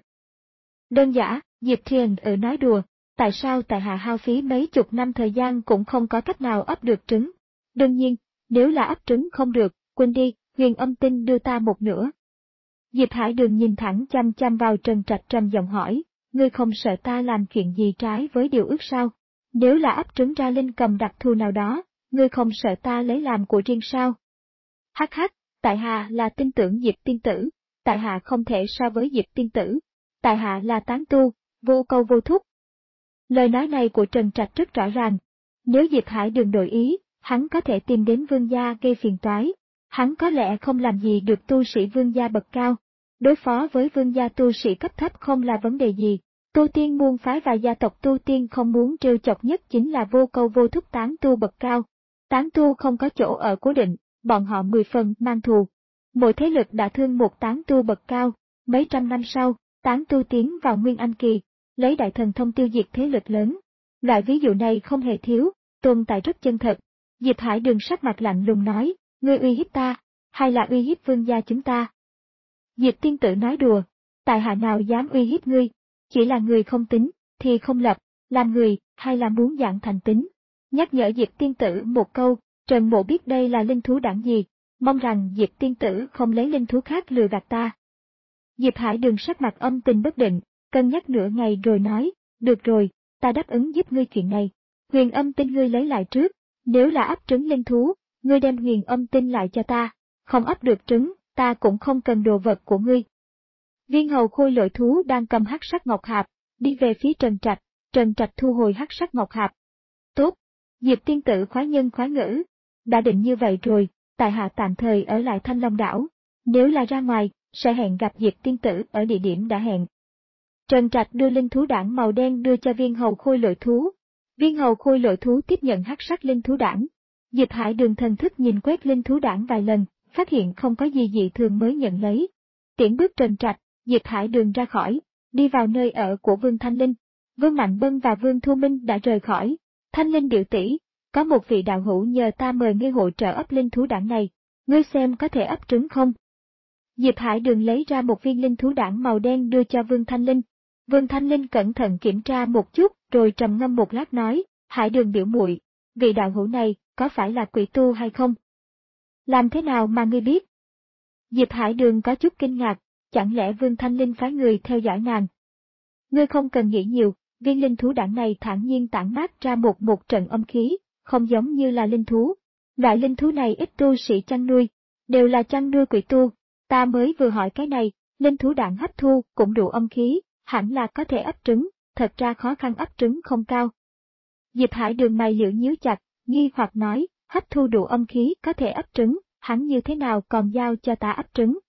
Đơn giản, Diệp Thiền ở nói đùa, tại sao tại hạ hao phí mấy chục năm thời gian cũng không có cách nào ấp được trứng? Đương nhiên, nếu là ấp trứng không được, quên đi, Huyền Âm Tinh đưa ta một nửa. Diệp Hải Đường nhìn thẳng chăm chăm vào Trần Trạch trầm giọng hỏi, ngươi không sợ ta làm chuyện gì trái với điều ước sao? Nếu là ấp trứng ra linh cầm đặc thù nào đó, ngươi không sợ ta lấy làm của riêng sao? Hắc hắc, tại hạ là tin tưởng Diệp tiên tử, tại hạ không thể so với Diệp tiên tử, tại hạ là tán tu, vô câu vô thúc. Lời nói này của Trần Trạch rất rõ ràng, nếu Diệp Hải Đường đổi ý, hắn có thể tìm đến vương gia gây phiền toái, hắn có lẽ không làm gì được tu sĩ vương gia bậc cao, đối phó với vương gia tu sĩ cấp thấp không là vấn đề gì. Tu tiên môn phái và gia tộc tu tiên không muốn trêu chọc nhất chính là vô câu vô thúc tán tu bậc cao. Tán tu không có chỗ ở cố định, bọn họ mười phần mang thù. Mỗi thế lực đã thương một tán tu bậc cao, mấy trăm năm sau, tán tu tiến vào Nguyên Anh kỳ, lấy đại thần thông tiêu diệt thế lực lớn. Loại ví dụ này không hề thiếu, tồn tại rất chân thật. Diệp Hải Đường sắc mặt lạnh lùng nói, ngươi uy hiếp ta, hay là uy hiếp vương gia chúng ta? Diệp tiên tử nói đùa, tại hạ nào dám uy hiếp ngươi, chỉ là người không tính, thì không lập, làm người, hay là muốn dạng thành tính. Nhắc nhở Diệp tiên tử một câu, Trần Mộ biết đây là linh thú đản gì, mong rằng Diệp tiên tử không lấy linh thú khác lừa gạt ta. Diệp Hải Đường sắc mặt âm tình bất định, cân nhắc nửa ngày rồi nói, được rồi, ta đáp ứng giúp ngươi chuyện này. Huyền Âm Tinh ngươi lấy lại trước, nếu là ấp trứng linh thú, ngươi đem Huyền Âm Tinh lại cho ta, không ấp được trứng, ta cũng không cần đồ vật của ngươi. Viên hầu khôi lỗi thú đang cầm hắc sắc ngọc hạp, đi về phía Trần Trạch, Trần Trạch thu hồi hắc sắc ngọc hạp. Tốt, Diệp tiên tử khoái nhân khoái ngữ, đã định như vậy rồi, tại hạ tạm thời ở lại Thanh Long đảo, nếu là ra ngoài, sẽ hẹn gặp Diệp tiên tử ở địa điểm đã hẹn. Trần Trạch đưa linh thú đản màu đen đưa cho viên hầu khôi lỗi thú. Viên hầu khôi lỗi thú tiếp nhận hắc sắc linh thú đản. Diệp Hải Đường thần thức nhìn quét linh thú đản vài lần, phát hiện không có gì dị thường mới nhận lấy. Tiễn bước Trần Trạch, Diệp Hải Đường ra khỏi, đi vào nơi ở của Vương Thanh Linh. Vương Mạnh Bân và Vương Thu Minh đã rời khỏi. Thanh Linh điệu tỷ, có một vị đạo hữu nhờ ta mời ngươi hỗ trợ ấp linh thú đản này, ngươi xem có thể ấp trứng không? Diệp Hải Đường lấy ra một viên linh thú đản màu đen đưa cho Vương Thanh Linh. Vương Thanh Linh cẩn thận kiểm tra một chút, rồi trầm ngâm một lát nói, Hải Đường biểu muội, vị đạo hữu này có phải là quỷ tu hay không? Làm thế nào mà ngươi biết? Diệp Hải Đường có chút kinh ngạc, chẳng lẽ Vương Thanh Linh phái người theo dõi nàng? Ngươi không cần nghĩ nhiều, viên linh thú đản này thản nhiên tản mát ra một một trận âm khí, không giống như là linh thú. Loại linh thú này ít tu sĩ chăn nuôi, đều là chăn nuôi quỷ tu. Ta mới vừa hỏi cái này, linh thú đản hấp thu cũng đủ âm khí, hẳn là có thể ấp trứng, thật ra khó khăn ấp trứng không cao. Diệp Hải Đường mày liễu nhíu chặt, nghi hoặc nói, hấp thu đủ âm khí có thể ấp trứng, hắn như thế nào còn giao cho ta ấp trứng?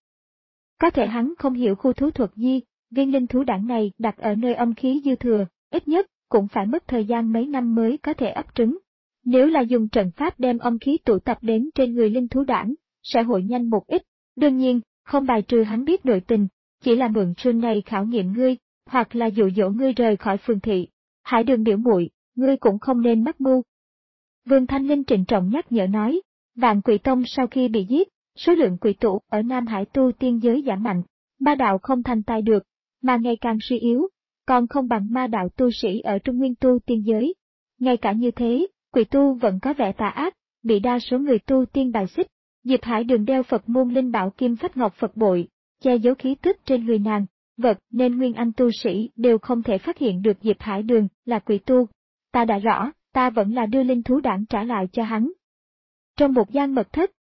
Có thể hắn không hiểu khu thú thuật gì, viên linh thú đản này đặt ở nơi âm khí dư thừa, ít nhất cũng phải mất thời gian mấy năm mới có thể ấp trứng. Nếu là dùng trận pháp đem âm khí tụ tập đến trên người linh thú đản, sẽ hội nhanh một ít. Đương nhiên, không bài trừ hắn biết nội tình, chỉ là mượn trương này khảo nghiệm ngươi, hoặc là dụ dỗ ngươi rời khỏi phường thị. Hải Đường biểu muội, ngươi cũng không nên mắc mưu. Vương Thanh Linh trịnh trọng nhắc nhở nói, Vạn Quỷ Tông sau khi bị giết, số lượng quỷ tụ ở Nam Hải tu tiên giới giảm mạnh, ma đạo không thành tài được, mà ngày càng suy yếu, còn không bằng ma đạo tu sĩ ở Trung Nguyên tu tiên giới. Ngay cả như thế, quỷ tu vẫn có vẻ tà ác, bị đa số người tu tiên bài xích. Diệp Hải Đường đeo Phật môn linh bảo kim phách ngọc Phật bội, che giấu khí tức trên người nàng, vật nên nguyên anh tu sĩ đều không thể phát hiện được Diệp Hải Đường là quỷ tu. Ta đã rõ, ta vẫn là đưa linh thú đản trả lại cho hắn. Trong một gian mật thất,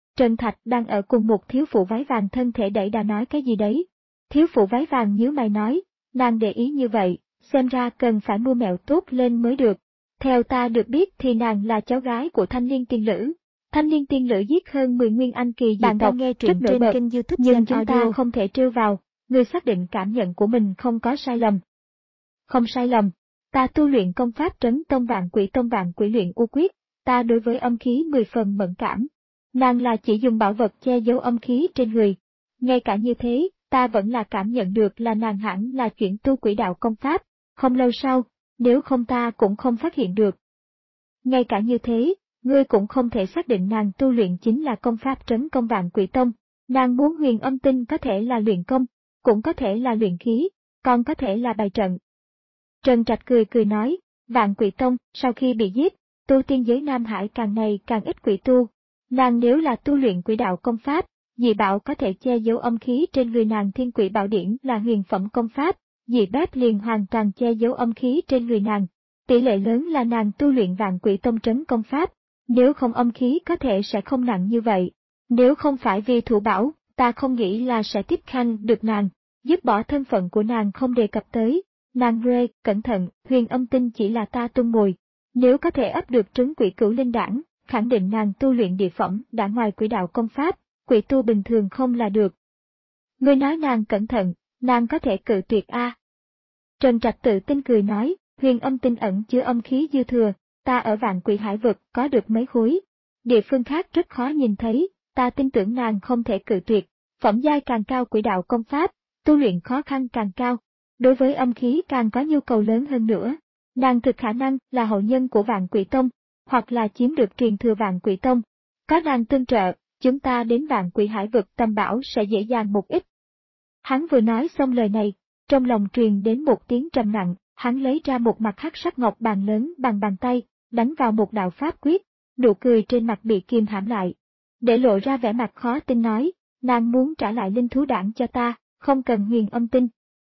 Trần Thạch đang ở cùng một thiếu phụ váy vàng thân thể đẩy đã nói cái gì đấy. Thiếu phụ váy vàng nhíu mày nói, nàng để ý như vậy, xem ra cần phải mua mẹo tốt lên mới được. Theo ta được biết thì nàng là cháu gái của Thanh Liên Tiên Lữ. Thanh Liên Tiên Lữ giết hơn mười nguyên anh kỳ dị tộc, nghe truyện rất nổi bật, kênh YouTube nhưng chúng ta Audio. không thể trêu vào, người xác định cảm nhận của mình không có sai lầm. Không sai lầm, ta tu luyện công pháp trấn tông vạn quỷ tông vạn quỷ luyện u quyết, ta đối với âm khí mười phần mẫn cảm. Nàng là chỉ dùng bảo vật che giấu âm khí trên người. Ngay cả như thế, ta vẫn là cảm nhận được là nàng hẳn là chuyển tu quỷ đạo công pháp, không lâu sau, nếu không ta cũng không phát hiện được. Ngay cả như thế, ngươi cũng không thể xác định nàng tu luyện chính là công pháp trấn công vạn quỷ tông, nàng muốn huyền âm tinh có thể là luyện công, cũng có thể là luyện khí, còn có thể là bài trận. Trần Trạch cười cười nói, vạn quỷ tông, sau khi bị giết, tu tiên giới Nam Hải càng ngày càng ít quỷ tu. Nàng nếu là tu luyện quỷ đạo công pháp, dị bảo có thể che giấu âm khí trên người nàng. Thiên Quỷ Bảo Điển là huyền phẩm công pháp, dị bếp liền hoàn toàn che giấu âm khí trên người nàng. Tỷ lệ lớn là nàng tu luyện vạn quỷ tông trấn công pháp, nếu không âm khí có thể sẽ không nặng như vậy. Nếu không phải vì thủ bảo, ta không nghĩ là sẽ tiếp khanh được nàng, dứt bỏ thân phận của nàng không đề cập tới. Nàng rê, cẩn thận, huyền âm tinh chỉ là ta tung mồi. Nếu có thể ấp được trứng quỷ cửu linh đảng, khẳng định nàng tu luyện địa phẩm đã ngoài quỷ đạo công pháp, quỷ tu bình thường không là được. Ngươi nói nàng cẩn thận, nàng có thể cự tuyệt a. Trần Trạch tự tin cười nói, huyền âm tinh ẩn chứa âm khí dư thừa, ta ở vạn quỷ hải vực có được mấy khối. Địa phương khác rất khó nhìn thấy, ta tin tưởng nàng không thể cự tuyệt, phẩm giai càng cao quỷ đạo công pháp, tu luyện khó khăn càng cao. Đối với âm khí càng có nhu cầu lớn hơn nữa, nàng thực khả năng là hậu nhân của vạn quỷ tông, hoặc là chiếm được truyền thừa vạn quỷ tông. Có nàng tương trợ, chúng ta đến vạn quỷ hải vực tầm bảo sẽ dễ dàng một ít. Hắn vừa nói xong lời này, trong lòng truyền đến một tiếng trầm nặng, hắn lấy ra một mặt hắc sắc ngọc bàn lớn bằng bàn tay, đánh vào một đạo pháp quyết, nụ cười trên mặt bị kiềm hãm lại. Để lộ ra vẻ mặt khó tin nói, nàng muốn trả lại linh thú đảng cho ta, không cần huyền âm tinh.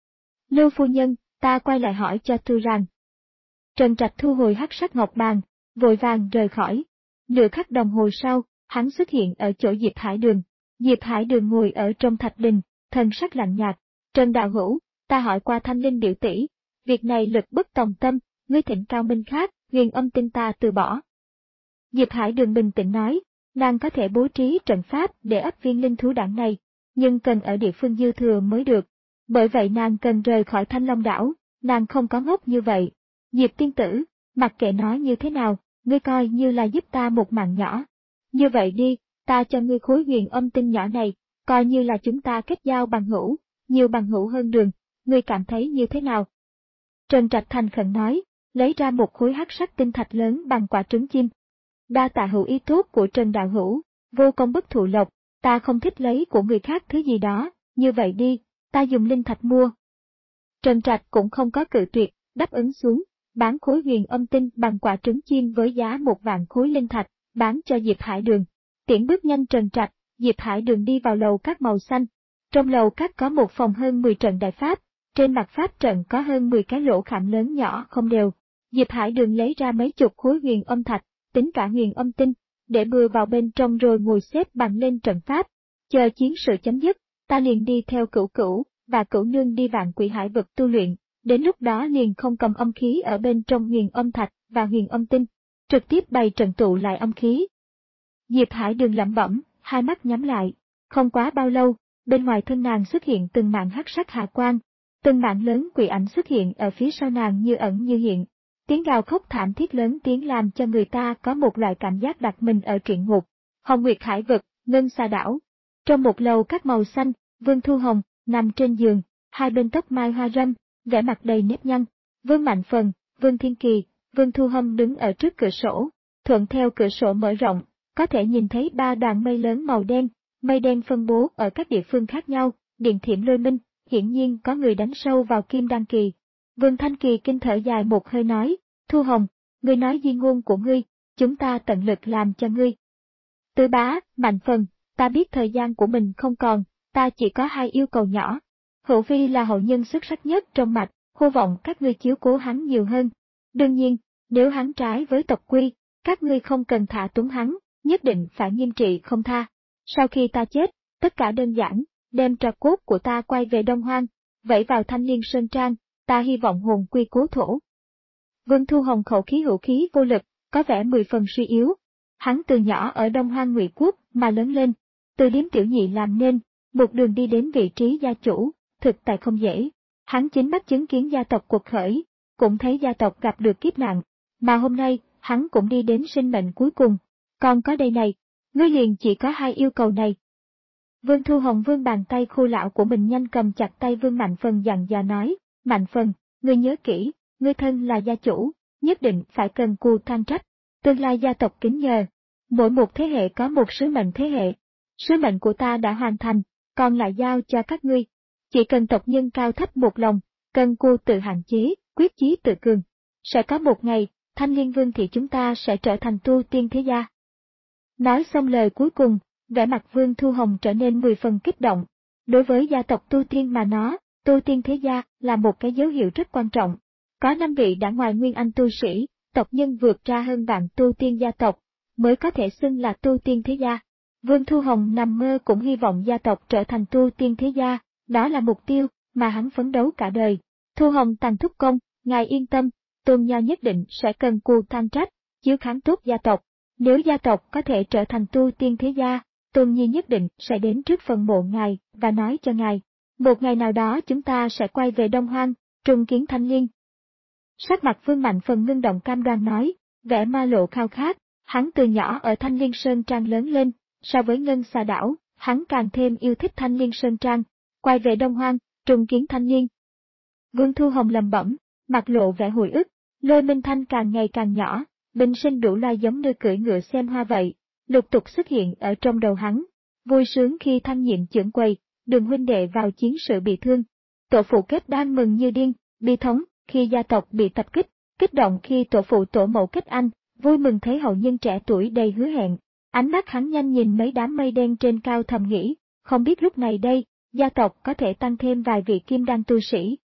Lưu phu nhân, ta quay lại hỏi cho tư rằng. Trần Trạch thu hồi hắc sắc ngọc bàn, vội vàng rời khỏi. Nửa khắc đồng hồ sau, hắn xuất hiện ở chỗ Diệp Hải Đường. Diệp Hải Đường ngồi ở trong thạch đình, thần sắc lạnh nhạt. Trần đạo hữu, ta hỏi qua Thanh Linh biểu tỷ, việc này lực bất tòng tâm, ngươi thỉnh cao minh khác, huyền âm tinh ta từ bỏ. Diệp Hải Đường bình tĩnh nói, nàng có thể bố trí trận pháp để ấp viên linh thú đảng này, nhưng cần ở địa phương dư thừa mới được. Bởi vậy nàng cần rời khỏi Thanh Long đảo, nàng không có ngốc như vậy. Diệp tiên tử, mặc kệ nói như thế nào, ngươi coi như là giúp ta một mạng nhỏ. Như vậy đi, ta cho ngươi khối huyền âm tinh nhỏ này, coi như là chúng ta kết giao bằng hữu, nhiều bằng hữu hơn đường, ngươi cảm thấy như thế nào? Trần Trạch thành khẩn nói, lấy ra một khối hắc sắc tinh thạch lớn bằng quả trứng chim. Đa tạ hữu ý tốt của Trần đạo hữu, vô công bất thụ lộc, ta không thích lấy của người khác thứ gì đó, như vậy đi, ta dùng linh thạch mua. Trần Trạch cũng không có cự tuyệt, đáp ứng xuống, bán khối huyền âm tinh bằng quả trứng chim với giá một vạn khối linh thạch, bán cho Diệp Hải Đường. Tiễn bước nhanh Trần Trạch, Diệp Hải Đường đi vào lầu các màu xanh. Trong lầu các có một phòng hơn mười trận đại pháp, trên mặt pháp trận có hơn mười cái lỗ khảm lớn nhỏ không đều. Diệp Hải Đường lấy ra mấy chục khối huyền âm thạch, tính cả huyền âm tinh, để bừa vào bên trong rồi ngồi xếp bằng lên trận pháp. Chờ chiến sự chấm dứt, ta liền đi theo Cửu Cửu và Cửu Nương đi vạn quỷ hải vực tu luyện, đến lúc đó liền không cầm âm khí ở bên trong huyền âm thạch và huyền âm tinh, trực tiếp bày trận tụ lại âm khí. Diệp Hải Đường lẩm bẩm, hai mắt nhắm lại, không quá bao lâu, bên ngoài thân nàng xuất hiện từng mảng hắc sắc hạ quang, từng mảng lớn quỷ ảnh xuất hiện ở phía sau nàng như ẩn như hiện. Tiếng gào khóc thảm thiết lớn tiếng làm cho người ta có một loại cảm giác đặt mình ở truyện ngục. Hồng Nguyệt Hải vực, Ngân Xà đảo. Trong một lầu các màu xanh, Vương Thu Hồng nằm trên giường, hai bên tóc mai hoa râm, vẻ mặt đầy nếp nhăn. Vương Mạnh Phần, Vương Thiên Kỳ, Vương Thu Hâm đứng ở trước cửa sổ, thuận theo cửa sổ mở rộng, có thể nhìn thấy ba đoàn mây lớn màu đen, mây đen phân bố ở các địa phương khác nhau, điện thiểm lôi minh, hiển nhiên có người đánh sâu vào kim đan kỳ. Vương Thanh Kỳ kinh thở dài một hơi nói, Thu Hồng, ngươi nói di ngôn của ngươi, chúng ta tận lực làm cho ngươi. Tứ bá, Mạnh Phần, ta biết thời gian của mình không còn, ta chỉ có hai yêu cầu nhỏ. Hữu Vi là hậu nhân xuất sắc nhất trong mạch, hy vọng các ngươi chiếu cố hắn nhiều hơn. Đương nhiên, nếu hắn trái với tộc quy, các ngươi không cần thả túng hắn, nhất định phải nghiêm trị không tha. Sau khi ta chết, tất cả đơn giản, đem tro cốt của ta quay về Đông Hoang, vẫy vào Thanh Liên Sơn Trang, ta hy vọng hồn quy cố thổ. Vương Thu Hồng khẩu khí hữu khí vô lực, có vẻ mười phần suy yếu. Hắn từ nhỏ ở Đông Hoang Ngụy Quốc mà lớn lên, từ điếm tiểu nhị làm nên, một đường đi đến vị trí gia chủ, thực tại không dễ. Hắn chính mắt chứng kiến gia tộc quật khởi, cũng thấy gia tộc gặp được kiếp nạn, mà hôm nay, hắn cũng đi đến sinh mệnh cuối cùng. Còn có đây này, ngươi liền chỉ có hai yêu cầu này. Vương Thu Hồng vươn bàn tay khô lão của mình nhanh cầm chặt tay Vương Mạnh Phần dặn dò nói, Mạnh Phần, ngươi nhớ kỹ, ngươi thân là gia chủ, nhất định phải cần cù than trách, tương lai gia tộc kính nhờ. Mỗi một thế hệ có một sứ mệnh thế hệ. Sứ mệnh của ta đã hoàn thành, còn lại giao cho các ngươi. Chỉ cần tộc nhân cao thấp một lòng, cần cù tự hạn chế, quyết chí tự cường. Sẽ có một ngày, Thanh Liên Vương thị chúng ta sẽ trở thành tu tiên thế gia. Nói xong lời cuối cùng, vẻ mặt Vương Thu Hồng trở nên mười phần kích động. Đối với gia tộc tu tiên mà nói, tu tiên thế gia là một cái dấu hiệu rất quan trọng. Có năm vị đã ngoài nguyên anh tu sĩ, tộc nhân vượt ra hơn vạn tu tiên gia tộc, mới có thể xưng là tu tiên thế gia. Vương Thu Hồng nằm mơ cũng hy vọng gia tộc trở thành tu tiên thế gia, đó là mục tiêu mà hắn phấn đấu cả đời. Thu Hồng Tàng thúc công, ngài yên tâm, Tôn Nho nhất định sẽ cần cù than trách, chiếu kháng tốt gia tộc. Nếu gia tộc có thể trở thành tu tiên thế gia, Tôn Nhi nhất định sẽ đến trước phần mộ ngài và nói cho ngài, một ngày nào đó chúng ta sẽ quay về Đông Hoang, trùng kiến Thanh Liên. Sắc mặt Vương Mạnh Phần ngưng động cam đoan nói, vẻ ma lộ khao khát, hắn từ nhỏ ở Thanh Liên Sơn Trang lớn lên, so với Ngân Xà Đảo, hắn càng thêm yêu thích Thanh Liên Sơn Trang, quay về Đông Hoang, trùng kiến Thanh Liên. Vương Thu Hồng lầm bẩm, mặt lộ vẻ hồi ức, Lôi Minh Thanh càng ngày càng nhỏ, bình sinh đủ loài giống như cưỡi ngựa xem hoa vậy, lục tục xuất hiện ở trong đầu hắn. Vui sướng khi Thanh nhiệm chưởng quầy, Đường huynh đệ vào chiến sự bị thương. Tổ phụ kết đang mừng như điên, bi thống khi gia tộc bị tập kích, kích động khi tổ phụ tổ mẫu kết anh, vui mừng thấy hậu nhân trẻ tuổi đầy hứa hẹn. Ánh mắt hắn nhanh nhìn mấy đám mây đen trên cao thầm nghĩ, không biết lúc này đây, gia tộc có thể tăng thêm vài vị kim đan tu sĩ.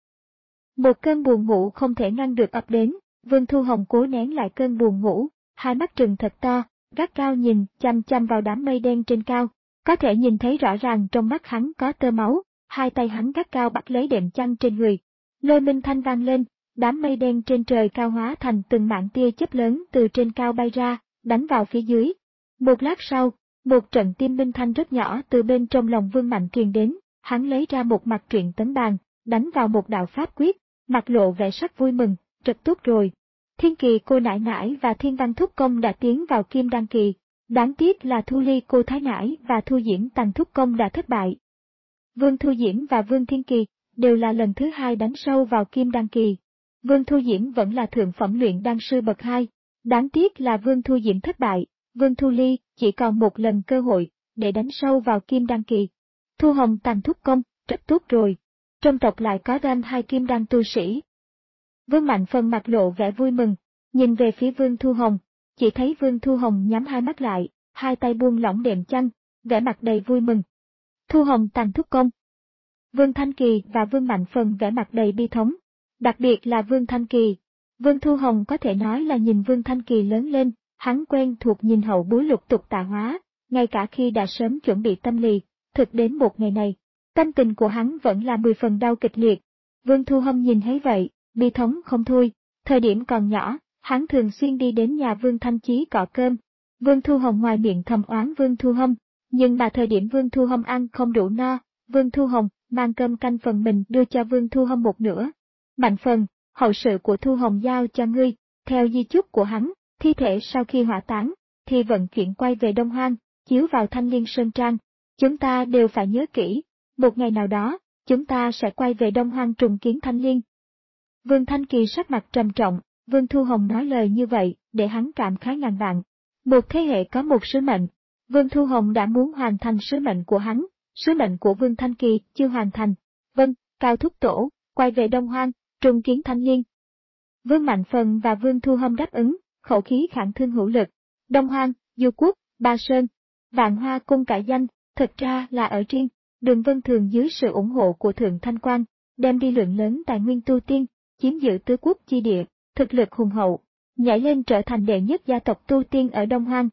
Một cơn buồn ngủ không thể ngăn được ập đến, Vương Thu Hồng cố nén lại cơn buồn ngủ, hai mắt trừng thật to, gắt cao nhìn chăm chăm vào đám mây đen trên cao, có thể nhìn thấy rõ ràng trong mắt hắn có tơ máu, hai tay hắn gắt cao bắt lấy đệm chăn trên người. Lôi Minh Thanh vang lên, đám mây đen trên trời cao hóa thành từng mảng tia chớp lớn từ trên cao bay ra, đánh vào phía dưới. Một lát sau, một trận tim minh thanh rất nhỏ từ bên trong lòng Vương Mạnh truyền đến, hắn lấy ra một mặt truyện tấn bàn, đánh vào một đạo pháp quyết, mặt lộ vẻ sắc vui mừng, rất tốt rồi. Thiên Kỳ cô nãi nãi và Thiên Văn thúc công đã tiến vào kim đan kỳ, đáng tiếc là Thu Ly cô thái nãi và Thu Diễm Tàng thúc công đã thất bại. Vương Thu Diễm và Vương Thiên Kỳ đều là lần thứ hai đánh sâu vào kim đan kỳ. Vương Thu Diễm vẫn là thượng phẩm luyện đan sư bậc hai, đáng tiếc là Vương Thu Diễm thất bại, Vương Thu Ly chỉ còn một lần cơ hội để đánh sâu vào kim đan kỳ. Thu Hồng Tàng thúc công, rất tốt rồi. Trong tộc lại có thêm hai kim đan tu sĩ. Vương Mạnh Phần mặt lộ vẻ vui mừng, nhìn về phía Vương Thu Hồng, chỉ thấy Vương Thu Hồng nhắm hai mắt lại, hai tay buông lỏng đệm chăn, vẻ mặt đầy vui mừng. Thu Hồng Tàng thúc công. Vương Thanh Kỳ và Vương Mạnh Phần vẻ mặt đầy bi thống, đặc biệt là Vương Thanh Kỳ. Vương Thu Hồng có thể nói là nhìn Vương Thanh Kỳ lớn lên, hắn quen thuộc nhìn hậu bối lục tục tạ hóa, ngay cả khi đã sớm chuẩn bị tâm lý, thực đến một ngày này, tâm tình của hắn vẫn là mười phần đau kịch liệt. Vương Thu Hồng nhìn thấy vậy, bi thống không thôi, thời điểm còn nhỏ, hắn thường xuyên đi đến nhà Vương Thanh Chí cọ cơm. Vương Thu Hồng ngoài miệng thầm oán Vương Thu Hồng, nhưng mà thời điểm Vương Thu Hồng ăn không đủ no, Vương Thu Hồng mang cơm canh phần mình đưa cho Vương Thu Hồng một nửa. Mạnh Phần, hậu sự của Thu Hồng giao cho ngươi, theo di chúc của hắn, thi thể sau khi hỏa táng, thì vận chuyển quay về Đông Hoang, chiếu vào Thanh Liên Sơn Trang. Chúng ta đều phải nhớ kỹ, một ngày nào đó, chúng ta sẽ quay về Đông Hoang trùng kiến Thanh Liên. Vương Thanh Kỳ sắc mặt trầm trọng, Vương Thu Hồng nói lời như vậy, để hắn cảm khái ngàn vạn. Một thế hệ có một sứ mệnh, Vương Thu Hồng đã muốn hoàn thành sứ mệnh của hắn, sứ mệnh của Vương Thanh Kỳ chưa hoàn thành. Vâng, Cao thúc tổ, quay về Đông Hoang, trùng kiến Thanh Liên. Vương Mạnh Phần và Vương Thu Hồng đáp ứng, khẩu khí khẳng thương hữu lực. Đông Hoang, Du Quốc, Ba Sơn, Vạn Hoa cung cải danh, thật ra là ở riêng, Đường Vân Thường dưới sự ủng hộ của Thượng Thanh Quan, đem đi lượng lớn tài nguyên tu tiên, chiếm giữ tứ quốc chi địa, thực lực hùng hậu, nhảy lên trở thành đệ nhất gia tộc tu tiên ở Đông Hoang.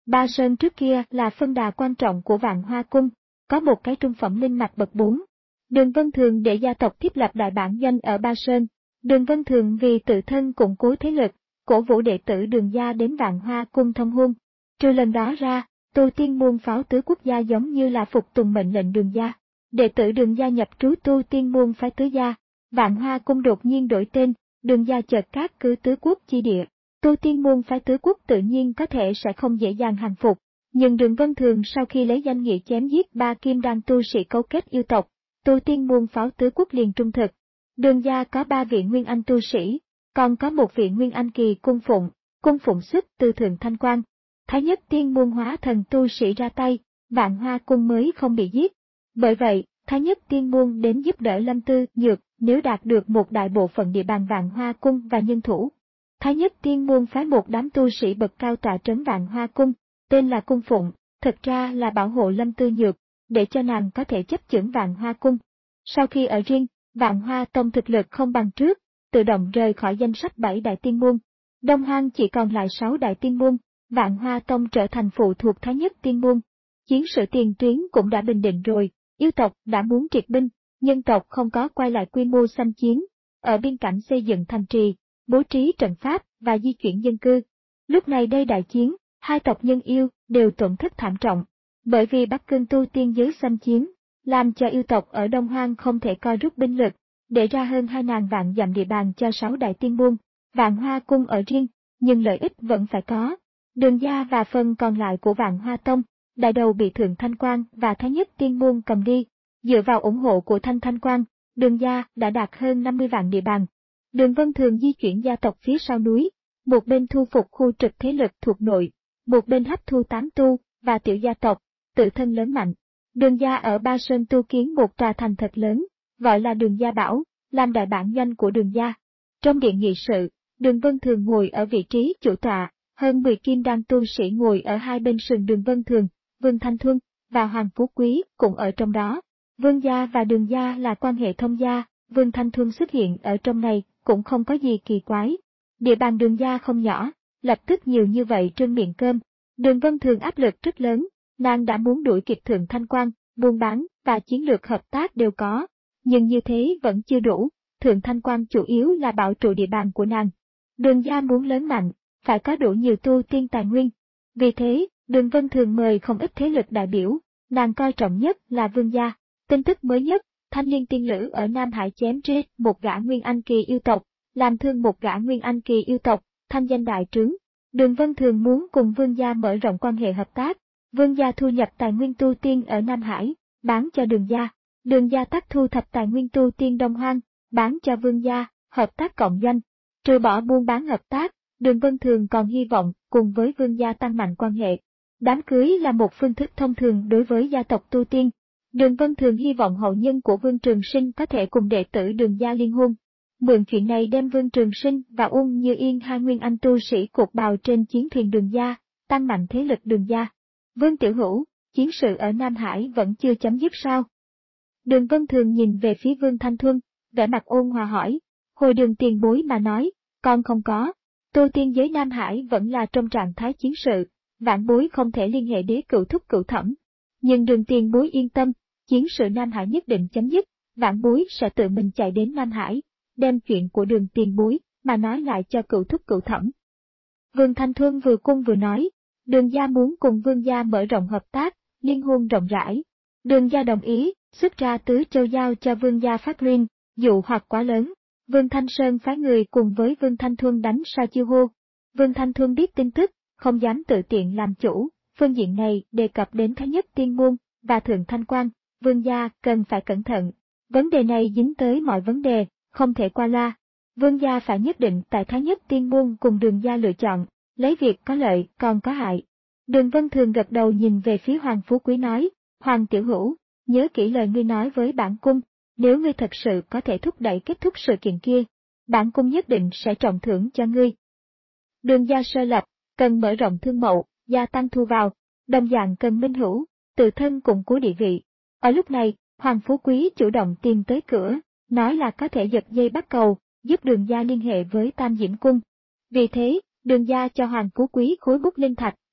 Ba Sơn trước kia là phân đà quan trọng của Vạn Hoa Cung, có một cái trung phẩm linh mạch bậc bốn. Đường Vân Thường để gia tộc thiết lập đại bản doanh ở Ba Sơn. Đường Vân Thường vì tự thân củng cố thế lực, cổ vũ đệ tử Đường gia đến Vạn Hoa Cung thông hôn. Trừ lần đó ra, tu tiên môn phái tứ quốc gia giống như là phục tùng mệnh lệnh Đường gia. Đệ tử Đường gia nhập trú tu tiên môn phái tứ gia. Vạn Hoa Cung đột nhiên đổi tên, Đường gia chợt cát cứ tứ quốc chi địa. Tu tiên môn phái tứ quốc tự nhiên có thể sẽ không dễ dàng hàng phục, nhưng Đường Vân Thường sau khi lấy danh nghĩa chém giết ba kim đan tu sĩ cấu kết yêu tộc, tu tiên môn phái tứ quốc liền trung thực. Đường gia có ba vị nguyên anh tu sĩ, còn có một vị nguyên anh kỳ cung phụng, cung phụng xuất từ Thượng Thanh Quan. Thái Nhất Tiên môn hóa thần tu sĩ ra tay, Vạn Hoa Cung mới không bị giết. Bởi vậy, Thái Nhất Tiên môn đến giúp đỡ Lâm Tư Nhược nếu đạt được một đại bộ phận địa bàn Vạn Hoa Cung và nhân thủ. Thái Nhất Tiên môn phái một đám tu sĩ bậc cao tọa trấn Vạn Hoa Cung, tên là Cung Phụng, thật ra là bảo hộ Lâm Tư Nhược, để cho nàng có thể chấp chưởng Vạn Hoa Cung. Sau khi ở riêng, Vạn Hoa Tông thực lực không bằng trước, tự động rời khỏi danh sách bảy đại tiên môn. Đông Hoang chỉ còn lại sáu đại tiên môn, Vạn Hoa Tông trở thành phụ thuộc Thái Nhất Tiên môn. Chiến sự tiền tuyến cũng đã bình định rồi, yêu tộc đã muốn triệt binh, nhân tộc không có quay lại quy mô xâm chiến, ở biên cảnh xây dựng thành trì, bố trí trận pháp và di chuyển dân cư. Lúc này đây đại chiến, hai tộc nhân yêu đều tổn thất thảm trọng, bởi vì Bắc Cương tu tiên giới xâm chiến, làm cho yêu tộc ở Đông Hoang không thể co rút binh lực, để ra hơn hai ngàn vạn dặm địa bàn cho sáu đại tiên môn. Vạn Hoa Cung ở riêng, nhưng lợi ích vẫn phải có. Đường gia và phần còn lại của Vạn Hoa Tông, đại đầu bị Thượng Thanh Quan và Thái Nhất Tiên môn cầm đi. Dựa vào ủng hộ của Thanh Thanh Quan, Đường gia đã đạt hơn năm mươi vạn địa bàn. Đường Vân Thường di chuyển gia tộc phía sau núi, một bên thu phục khu trực thế lực thuộc nội, một bên hấp thu tán tu và tiểu gia tộc, tự thân lớn mạnh. Đường gia ở Ba Sơn tu kiến một tòa thành thật lớn, gọi là Đường Gia Bảo, làm đại bản doanh của Đường gia. Trong điện nghị sự, Đường Vân Thường ngồi ở vị trí chủ tọa, hơn mười kim đan tu sĩ ngồi ở hai bên sườn Đường Vân Thường, Vương Thanh Thuân và Hoàng Phú Quý cũng ở trong đó. Vương gia và Đường gia là quan hệ thông gia, Vương Thanh Thuân xuất hiện ở trong này cũng không có gì kỳ quái. Địa bàn Đường gia không nhỏ, lập tức nhiều như vậy trên miệng cơm. Đường Vân Thường áp lực rất lớn, nàng đã muốn đuổi kịp Thượng Thanh Quan, buôn bán và chiến lược hợp tác đều có, nhưng như thế vẫn chưa đủ. Thượng Thanh Quan chủ yếu là bảo trụ địa bàn của nàng. Đường gia muốn lớn mạnh, phải có đủ nhiều tu tiên tài nguyên. Vì thế, Đường Vân Thường mời không ít thế lực đại biểu, nàng coi trọng nhất là Vương gia. Tin tức mới nhất, Thanh Liên Tiên Lữ ở Nam Hải chém giết một gã Nguyên Anh kỳ yêu tộc, làm thương một gã Nguyên Anh kỳ yêu tộc, thanh danh đại trướng. Đường Vân Thường muốn cùng Vương gia mở rộng quan hệ hợp tác. Vương gia thu nhập tài nguyên tu tiên ở Nam Hải, bán cho Đường gia. Đường gia tắc thu thập tài nguyên tu tiên Đông Hoang, bán cho Vương gia, hợp tác cộng doanh. Trừ bỏ buôn bán hợp tác, Đường Vân Thường còn hy vọng cùng với Vương gia tăng mạnh quan hệ. Đám cưới là một phương thức thông thường đối với gia tộc tu tiên. Đường Vân Thường hy vọng hậu nhân của Vương Trường Sinh có thể cùng đệ tử Đường gia liên hôn. Mượn chuyện này đem Vương Trường Sinh và Ung Như Yên hai nguyên anh tu sĩ cột bào trên chiến thuyền Đường gia, tăng mạnh thế lực Đường gia. Vương Tiểu Hữu, chiến sự ở Nam Hải vẫn chưa chấm dứt sao? Đường Vân Thường nhìn về phía Vương Thanh Thuân, vẻ mặt ôn hòa hỏi. Hồi Đường tiền bối mà nói, con không có. Tu tiên giới Nam Hải vẫn là trong trạng thái chiến sự, vãn bối không thể liên hệ đế cửu thúc cửu thẩm. Nhưng Đường tiền bối yên tâm, chiến sự Nam Hải nhất định chấm dứt, vãn bối sẽ tự mình chạy đến Nam Hải, đem chuyện của Đường tiền bối mà nói lại cho cửu thúc cửu thẩm. Vương Thanh Thuân vừa cung vừa nói, Đường gia muốn cùng Vương gia mở rộng hợp tác, liên hôn rộng rãi. Đường gia đồng ý, xuất ra tứ châu giao cho Vương gia phát liên, dụ hoặc quá lớn. Vương Thanh Sơn phái người cùng với Vương Thanh Thuân đánh sao chiêu hô. Vương Thanh Thuân biết tin tức, không dám tự tiện làm chủ, phương diện này đề cập đến Thái Nhất Tiên môn và Thượng Thanh Quan, Vương gia cần phải cẩn thận. Vấn đề này dính tới mọi vấn đề, không thể qua loa. Vương gia phải nhất định tại Thái Nhất Tiên môn cùng Đường gia lựa chọn, lấy việc có lợi còn có hại. Đường Vân Thường gật đầu nhìn về phía Hoàng Phú Quý nói, Hoàng Tiểu Hữu, nhớ kỹ lời ngươi nói với bản cung, nếu ngươi thật sự có thể thúc đẩy kết thúc sự kiện kia, bản cung nhất định sẽ trọng thưởng cho ngươi. Đường gia sơ lập, cần mở rộng thương mậu, gia tăng thu vào, đồng dạng cần minh hữu, tự thân củng cố địa vị. Ở lúc này, Hoàng Phú Quý chủ động tìm tới cửa, nói là có thể giật dây bắt cầu, giúp Đường gia liên hệ với Tam Diễm Cung. Vì thế, Đường gia cho Hoàng Phú Quý khối bút linh thạch,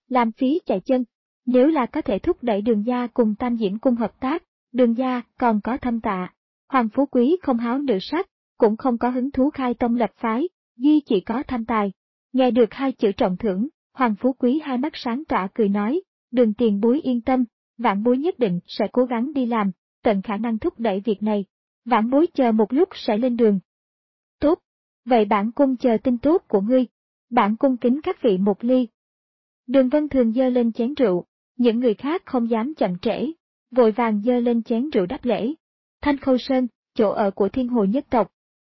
làm phí chạy chân. Nếu là có thể thúc đẩy Đường gia cùng Tam Diễm Cung hợp tác, Đường gia còn có Thâm Tạ. Hoàng Phú Quý không háo nữ sắc, cũng không có hứng thú khai tông lập phái, duy chỉ có tham tài. Nghe được hai chữ trọng thưởng, Hoàng Phú Quý hai mắt sáng tỏa cười nói, Đường tiền bối yên tâm, vãn bối nhất định sẽ cố gắng đi làm, tận khả năng thúc đẩy việc này. Vãn bối chờ một lúc sẽ lên đường. Tốt, vậy bản cung chờ tin tốt của ngươi. Bản cung kính các vị một ly. Đường Vân Thường giơ lên chén rượu, những người khác không dám chậm trễ, vội vàng giơ lên chén rượu đáp lễ. Thanh Khâu Sơn, chỗ ở của Thiên Hồ nhất tộc.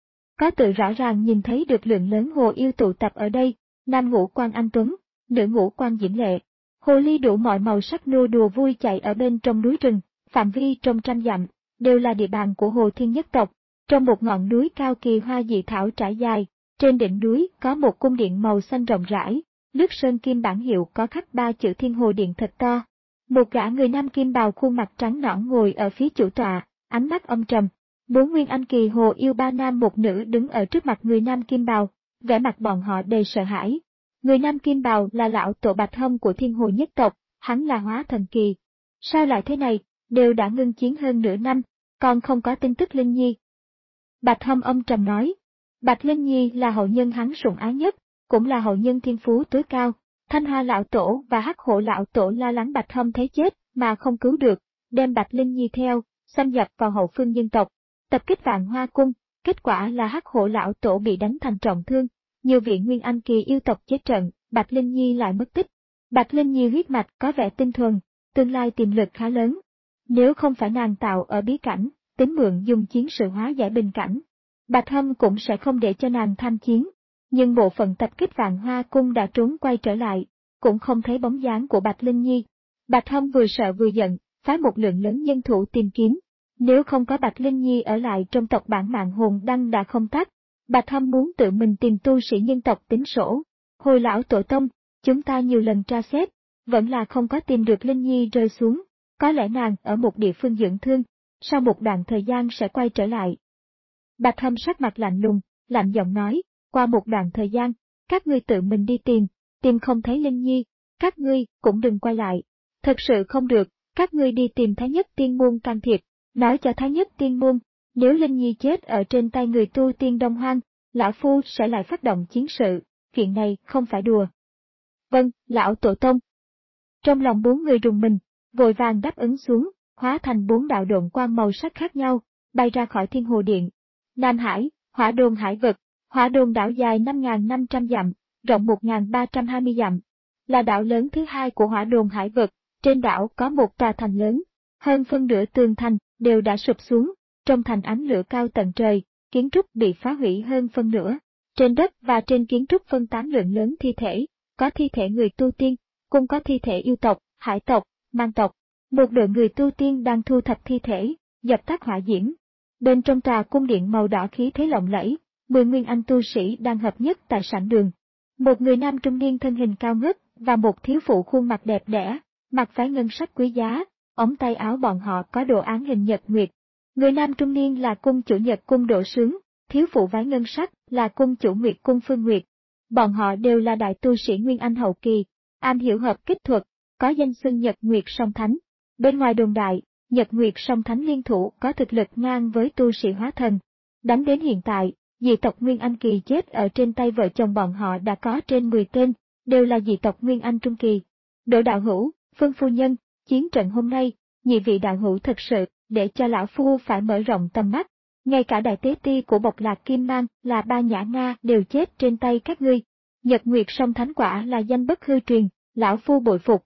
Có tự rõ ràng nhìn thấy được lượng lớn hồ yêu tụ tập ở đây, nam ngũ quan anh tuấn, nữ ngũ quan diễm lệ. Hồ ly đủ mọi màu sắc nô đùa vui chạy ở bên trong núi rừng, phạm vi trong trăm dặm, đều là địa bàn của Hồ Thiên nhất tộc. Trong một ngọn núi cao kỳ hoa dị thảo trải dài, trên đỉnh núi có một cung điện màu xanh rộng rãi, lướt sơn kim bản hiệu có khắc ba chữ Thiên Hồ Điện thật to. Một gã người nam kim bào khuôn mặt trắng nõn ngồi ở phía chủ tọa, ánh mắt âm trầm. Bốn nguyên anh kỳ hồ yêu ba nam một nữ đứng ở trước mặt người nam kim bào, vẻ mặt bọn họ đầy sợ hãi. Người nam kim bào là lão tổ Bạch Hâm của Thiên Hồ nhất tộc, hắn là hóa thần kỳ. Sao lại thế này, đều đã ngưng chiến hơn nửa năm, còn không có tin tức Linh Nhi. Bạch Hâm âm trầm nói, Bạch Linh Nhi là hậu nhân hắn sủng ái nhất, cũng là hậu nhân thiên phú tối cao. Thanh Hoa lão tổ và Hắc Hổ lão tổ lo lắng Bạch Hâm thấy chết mà không cứu được, đem Bạch Linh Nhi theo, xâm nhập vào hậu phương dân tộc, tập kích Vạn Hoa cung, kết quả là Hắc Hổ lão tổ bị đánh thành trọng thương, nhiều vị nguyên anh kỳ yêu tộc chết trận, Bạch Linh Nhi lại mất tích. Bạch Linh Nhi huyết mạch có vẻ tinh thuần, tương lai tiềm lực khá lớn. Nếu không phải nàng tạo ở bí cảnh, tính mượn dùng chiến sự hóa giải bình cảnh, Bạch Hâm cũng sẽ không để cho nàng tham chiến. Nhưng bộ phận tập kích Vạn Hoa cung đã trốn quay trở lại, cũng không thấy bóng dáng của Bạch Linh Nhi. Bạch Hâm vừa sợ vừa giận, phái một lượng lớn nhân thủ tìm kiếm. Nếu không có Bạch Linh Nhi ở lại trong tộc bản mạng hồn đăng đã không tắt, Bạch Hâm muốn tự mình tìm tu sĩ nhân tộc tính sổ. Hồi lão tổ tông, chúng ta nhiều lần tra xét, vẫn là không có tìm được Linh Nhi rơi xuống, có lẽ nàng ở một địa phương dưỡng thương, sau một đoạn thời gian sẽ quay trở lại. Bạch Hâm sắc mặt lạnh lùng, lạnh giọng nói, qua một đoạn thời gian, các ngươi tự mình đi tìm, tìm không thấy Linh Nhi, các ngươi cũng đừng quay lại. Thật sự không được, các ngươi đi tìm Thái Nhất Tiên Môn can thiệp, nói cho Thái Nhất Tiên Môn, nếu Linh Nhi chết ở trên tay người tu tiên Đông Hoang, lão phu sẽ lại phát động chiến sự, chuyện này không phải đùa. Vâng, lão tổ tông. Trong lòng bốn người rùng mình, vội vàng đáp ứng xuống, hóa thành bốn đạo độn quang màu sắc khác nhau, bay ra khỏi Thiên Hồ Điện. Nam Hải, Hỏa Đồn Hải Vực. Hỏa Đồn đảo dài năm nghìn năm trăm dặm, rộng một nghìn ba trăm hai mươi dặm, là đảo lớn thứ hai của Hỏa Đồn Hải Vực. Trên đảo có một tòa thành lớn, hơn phân nửa tường thành đều đã sụp xuống, trong thành ánh lửa cao tận trời, kiến trúc bị phá hủy hơn phân nửa. Trên đất và trên kiến trúc phân tán lượng lớn thi thể, có thi thể người tu tiên, cũng có thi thể yêu tộc, hải tộc, mang tộc. Một đội người tu tiên đang thu thập thi thể, dập tắt hỏa diễm. Bên trong tòa cung điện màu đỏ khí thế lộng lẫy, mười nguyên anh tu sĩ đang hợp nhất tại sảnh đường. Một người nam trung niên thân hình cao ngất và một thiếu phụ khuôn mặt đẹp đẽ, mặc váy ngân sắc quý giá, ống tay áo bọn họ có đồ án hình nhật nguyệt. Người nam trung niên là cung chủ Nhật cung Đỗ Sướng, thiếu phụ váy ngân sắc là cung chủ Nguyệt cung Phương Nguyệt. Bọn họ đều là đại tu sĩ nguyên anh hậu kỳ, am hiểu hợp kích thuật, có danh xưng Nhật Nguyệt song thánh. Bên ngoài đồn đại, Nhật Nguyệt song thánh liên thủ có thực lực ngang với tu sĩ hóa thần. Đánh đến hiện tại, dị tộc Nguyên Anh kỳ chết ở trên tay vợ chồng bọn họ đã có trên mười tên, đều là dị tộc Nguyên Anh trung kỳ. Đỗ đạo hữu, Phương phu nhân, chiến trận hôm nay, nhị vị đạo hữu thật sự, để cho lão phu phải mở rộng tầm mắt. Ngay cả đại tế ti của Bộc Lạc Kim Mang là Ba Nhã Nga đều chết trên tay các ngươi. Nhật Nguyệt song thánh quả là danh bất hư truyền, lão phu bội phục.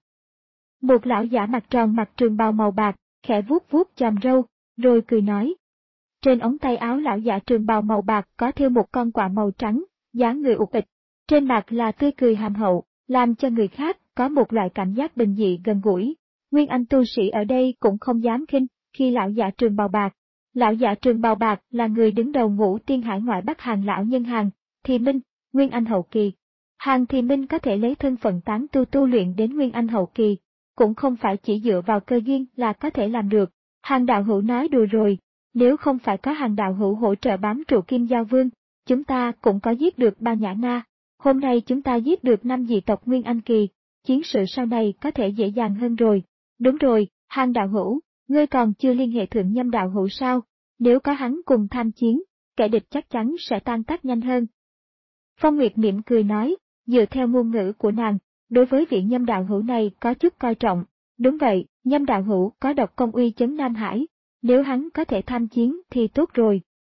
Một lão giả mặt tròn mặc trường bào màu bạc, khẽ vuốt vuốt chòm râu, rồi cười nói. Trên ống tay áo lão giả trường bào màu bạc có thêu một con quạ màu trắng, dáng người ụt ịch, trên mặt là tươi cười hàm hậu, làm cho người khác có một loại cảm giác bình dị gần gũi. Nguyên anh tu sĩ ở đây cũng không dám khinh khi lão giả trường bào bạc. Lão giả trường bào bạc là người đứng đầu ngũ tiên hải ngoại Bắc Hàng lão nhân Hàng Thì Minh, Nguyên anh hậu kỳ. Hàng Thì Minh có thể lấy thân phận tán tu tu luyện đến Nguyên anh hậu kỳ, cũng không phải chỉ dựa vào cơ duyên là có thể làm được. Hàng đạo hữu nói đùa rồi, nếu không phải có Hàng đạo hữu hỗ trợ bám trụ Kim Giao Vương, chúng ta cũng có giết được Ba Nhã Na. Hôm nay chúng ta giết được năm dị tộc Nguyên Anh kỳ, chiến sự sau này có thể dễ dàng hơn rồi. Đúng rồi, Hàn đạo hữu, ngươi còn chưa liên hệ thượng Nhâm đạo hữu sao? Nếu có hắn cùng tham chiến, kẻ địch chắc chắn sẽ tan tác nhanh hơn. Phong Nguyệt mỉm cười nói, dựa theo ngôn ngữ của nàng, đối với vị Nhâm đạo hữu này có chút coi trọng. Đúng vậy, Nhâm đạo hữu có độc công uy chấn Nam Hải, nếu hắn có thể tham chiến thì tốt rồi.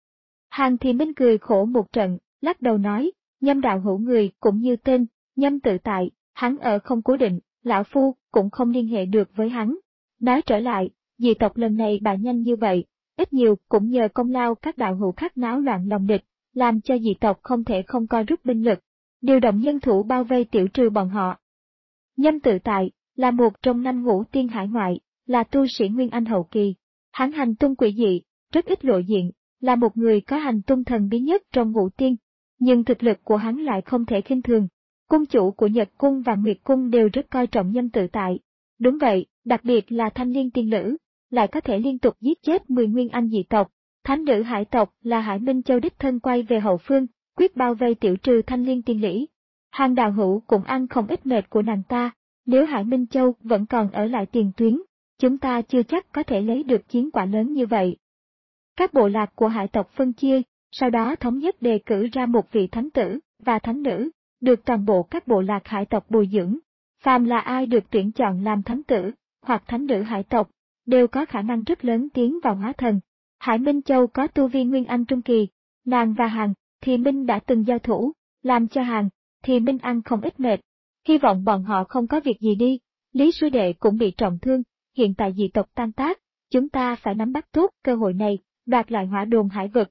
Hàn Thì Minh cười khổ một trận, lắc đầu nói, Nhâm đạo hữu người cũng như tên, Nhâm tự tại, hắn ở không cố định, lão phu cũng không liên hệ được với hắn. Nói trở lại, dị tộc lần này bại nhanh như vậy, ít nhiều cũng nhờ công lao các đạo hữu khác náo loạn lòng địch, làm cho dị tộc không thể không co rút binh lực, điều động nhân thủ bao vây tiểu trừ bọn họ. Nhâm tự tại, là một trong năm ngũ tiên hải ngoại, là tu sĩ Nguyên Anh hậu kỳ. Hắn hành tung quỷ dị, rất ít lộ diện, là một người có hành tung thần bí nhất trong ngũ tiên, nhưng thực lực của hắn lại không thể khinh thường. Cung chủ của Nhật Cung và Nguyệt Cung đều rất coi trọng Nhâm tự tại. Đúng vậy, đặc biệt là thanh liên tiên nữ, lại có thể liên tục giết chết mười Nguyên Anh dị tộc. Thánh nữ hải tộc là Hải Minh Châu đích thân quay về hậu phương, quyết bao vây tiểu trừ thanh liên tiên lý. Hàn đạo hữu cũng ăn không ít mệt của nàng ta, nếu Hải Minh Châu vẫn còn ở lại tiền tuyến, chúng ta chưa chắc có thể lấy được chiến quả lớn như vậy. Các bộ lạc của hải tộc phân chia, sau đó thống nhất đề cử ra một vị thánh tử và thánh nữ, được toàn bộ các bộ lạc hải tộc bồi dưỡng. Phàm là ai được tuyển chọn làm thánh tử hoặc thánh nữ hải tộc, đều có khả năng rất lớn tiến vào hóa thần. Hải Minh Châu có tu vi Nguyên Anh trung kỳ, nàng và Hàn Thì Minh đã từng giao thủ, làm cho Hàn Thì Minh ăn không ít mệt. Hy vọng bọn họ không có việc gì đi. Lý Sư Đệ cũng bị trọng thương, hiện tại dị tộc tan tác, chúng ta phải nắm bắt tốt cơ hội này, đoạt lại hỏa đồn hải vực.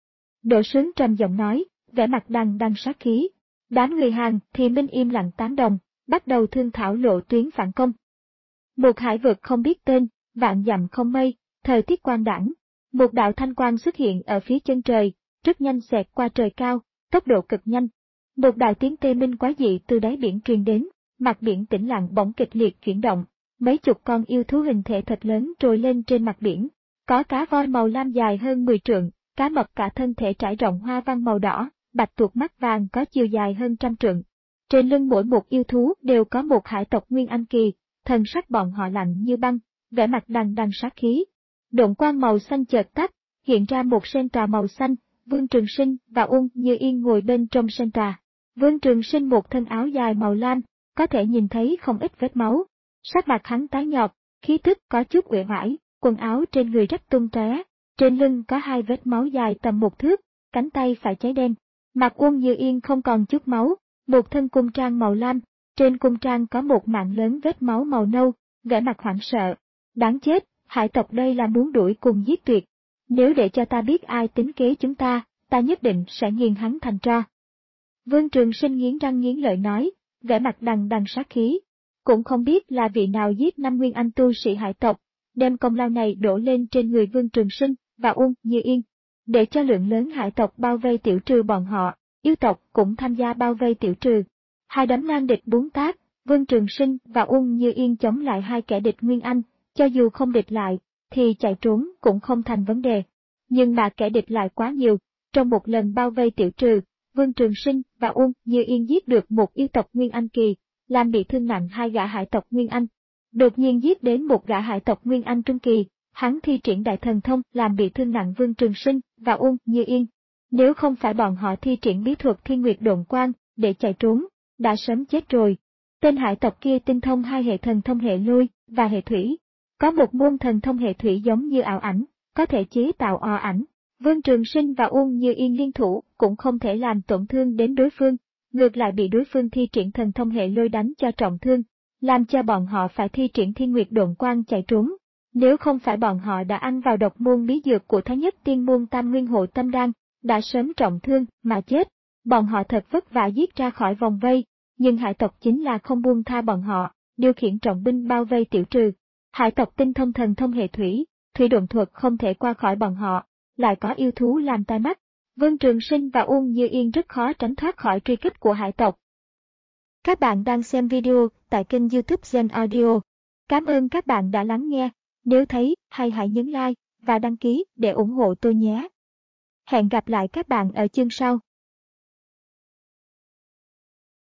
Đỗ Sướng trầm giọng nói, vẻ mặt đằng đằng sát khí. Đám người Hàn Thì Minh im lặng tán đồng, bắt đầu thương thảo lộ tuyến phản công. Một hải vực không biết tên, vạn dặm không mây, thời tiết quang đãng. Một đạo thanh quang xuất hiện ở phía chân trời, rất nhanh xẹt qua trời cao, tốc độ cực nhanh. Một đạo tiếng tê minh quái dị từ đáy biển truyền đến, mặt biển tĩnh lặng bỗng kịch liệt chuyển động, mấy chục con yêu thú hình thể thật lớn trồi lên trên mặt biển. Có cá voi màu lam dài hơn mười trượng, cá mập cả thân thể trải rộng hoa văn màu đỏ, bạch tuộc mắt vàng có chiều dài hơn trăm trượng. Trên lưng mỗi một yêu thú đều có một hải tộc Nguyên Anh kỳ, thần sắc bọn họ lạnh như băng, vẻ mặt đằng đằng sát khí. Độn quang màu xanh chợt tắt, hiện ra một sen trà màu xanh, Vương Trường Sinh và Uông Như Yên ngồi bên trong sen trà. Vương Trường Sinh một thân áo dài màu lam, có thể nhìn thấy không ít vết máu. Sắc mặt hắn tái nhợt, khí tức có chút uể oải, quần áo trên người rách tung tóe, trên lưng có hai vết máu dài tầm một thước, cánh tay phải cháy đen. Mặt Uông Như Yên không còn chút máu, một thân cung trang màu lam, trên cung trang có một mảng lớn vết máu màu nâu, vẻ mặt hoảng sợ. Đáng chết, hải tộc đây là muốn đuổi cùng giết tuyệt. Nếu để cho ta biết ai tính kế chúng ta, ta nhất định sẽ nghiền hắn thành tro. Vương Trường Sinh nghiến răng nghiến lợi nói, vẻ mặt đằng đằng sát khí. Cũng không biết là vị nào giết năm Nguyên Anh tu sĩ hải tộc, đem công lao này đổ lên trên người Vương Trường Sinh và Uông Như Yên. Để cho lượng lớn hải tộc bao vây tiểu trừ bọn họ, yêu tộc cũng tham gia bao vây tiểu trừ. Hai đám nan địch bốn tác, Vương Trường Sinh và Uông Như Yên chống lại hai kẻ địch Nguyên Anh, cho dù không địch lại, thì chạy trốn cũng không thành vấn đề. Nhưng mà kẻ địch lại quá nhiều, trong một lần bao vây tiểu trừ, Vương Trường Sinh và Uông Như Yên giết được một yêu tộc Nguyên Anh kỳ, làm bị thương nặng hai gã hải tộc Nguyên Anh. Đột nhiên giết đến một gã hải tộc Nguyên Anh trung kỳ, hắn thi triển đại thần thông làm bị thương nặng Vương Trường Sinh và Uông Như Yên. Nếu không phải bọn họ thi triển bí thuật Thiên Nguyệt Độn Quang để chạy trốn, đã sớm chết rồi. Tên hải tộc kia tinh thông hai hệ thần thông hệ lôi và hệ thủy, có một môn thần thông hệ thủy giống như ảo ảnh, có thể chế tạo ò ảnh. Vương Trường Sinh và Uông Như Yên liên thủ cũng không thể làm tổn thương đến đối phương, ngược lại bị đối phương thi triển thần thông hệ lôi đánh cho trọng thương, làm cho bọn họ phải thi triển Thiên Nguyệt Độn Quang chạy trốn. Nếu không phải bọn họ đã ăn vào độc môn bí dược của Thái Nhất Tiên môn Tam Nguyên Hộ Tâm Đan, đã sớm trọng thương mà chết. Bọn họ thật vất vả giết ra khỏi vòng vây, nhưng hải tộc chính là không buông tha bọn họ, điều khiển trọng binh bao vây tiểu trừ. Hải tộc tinh thông thần thông hệ thủy, thủy độn thuật không thể qua khỏi bọn họ, lại có yêu thú làm tai mắt. Vương Trường Sinh và Uông Như Yên rất khó tránh thoát khỏi truy kích của hải tộc. Các bạn đang xem video tại kênh YouTube Gen Audio. Cảm ơn các bạn đã lắng nghe. Nếu thấy hay hãy nhấn like và đăng ký để ủng hộ tôi nhé. Hẹn gặp lại các bạn ở chương sau.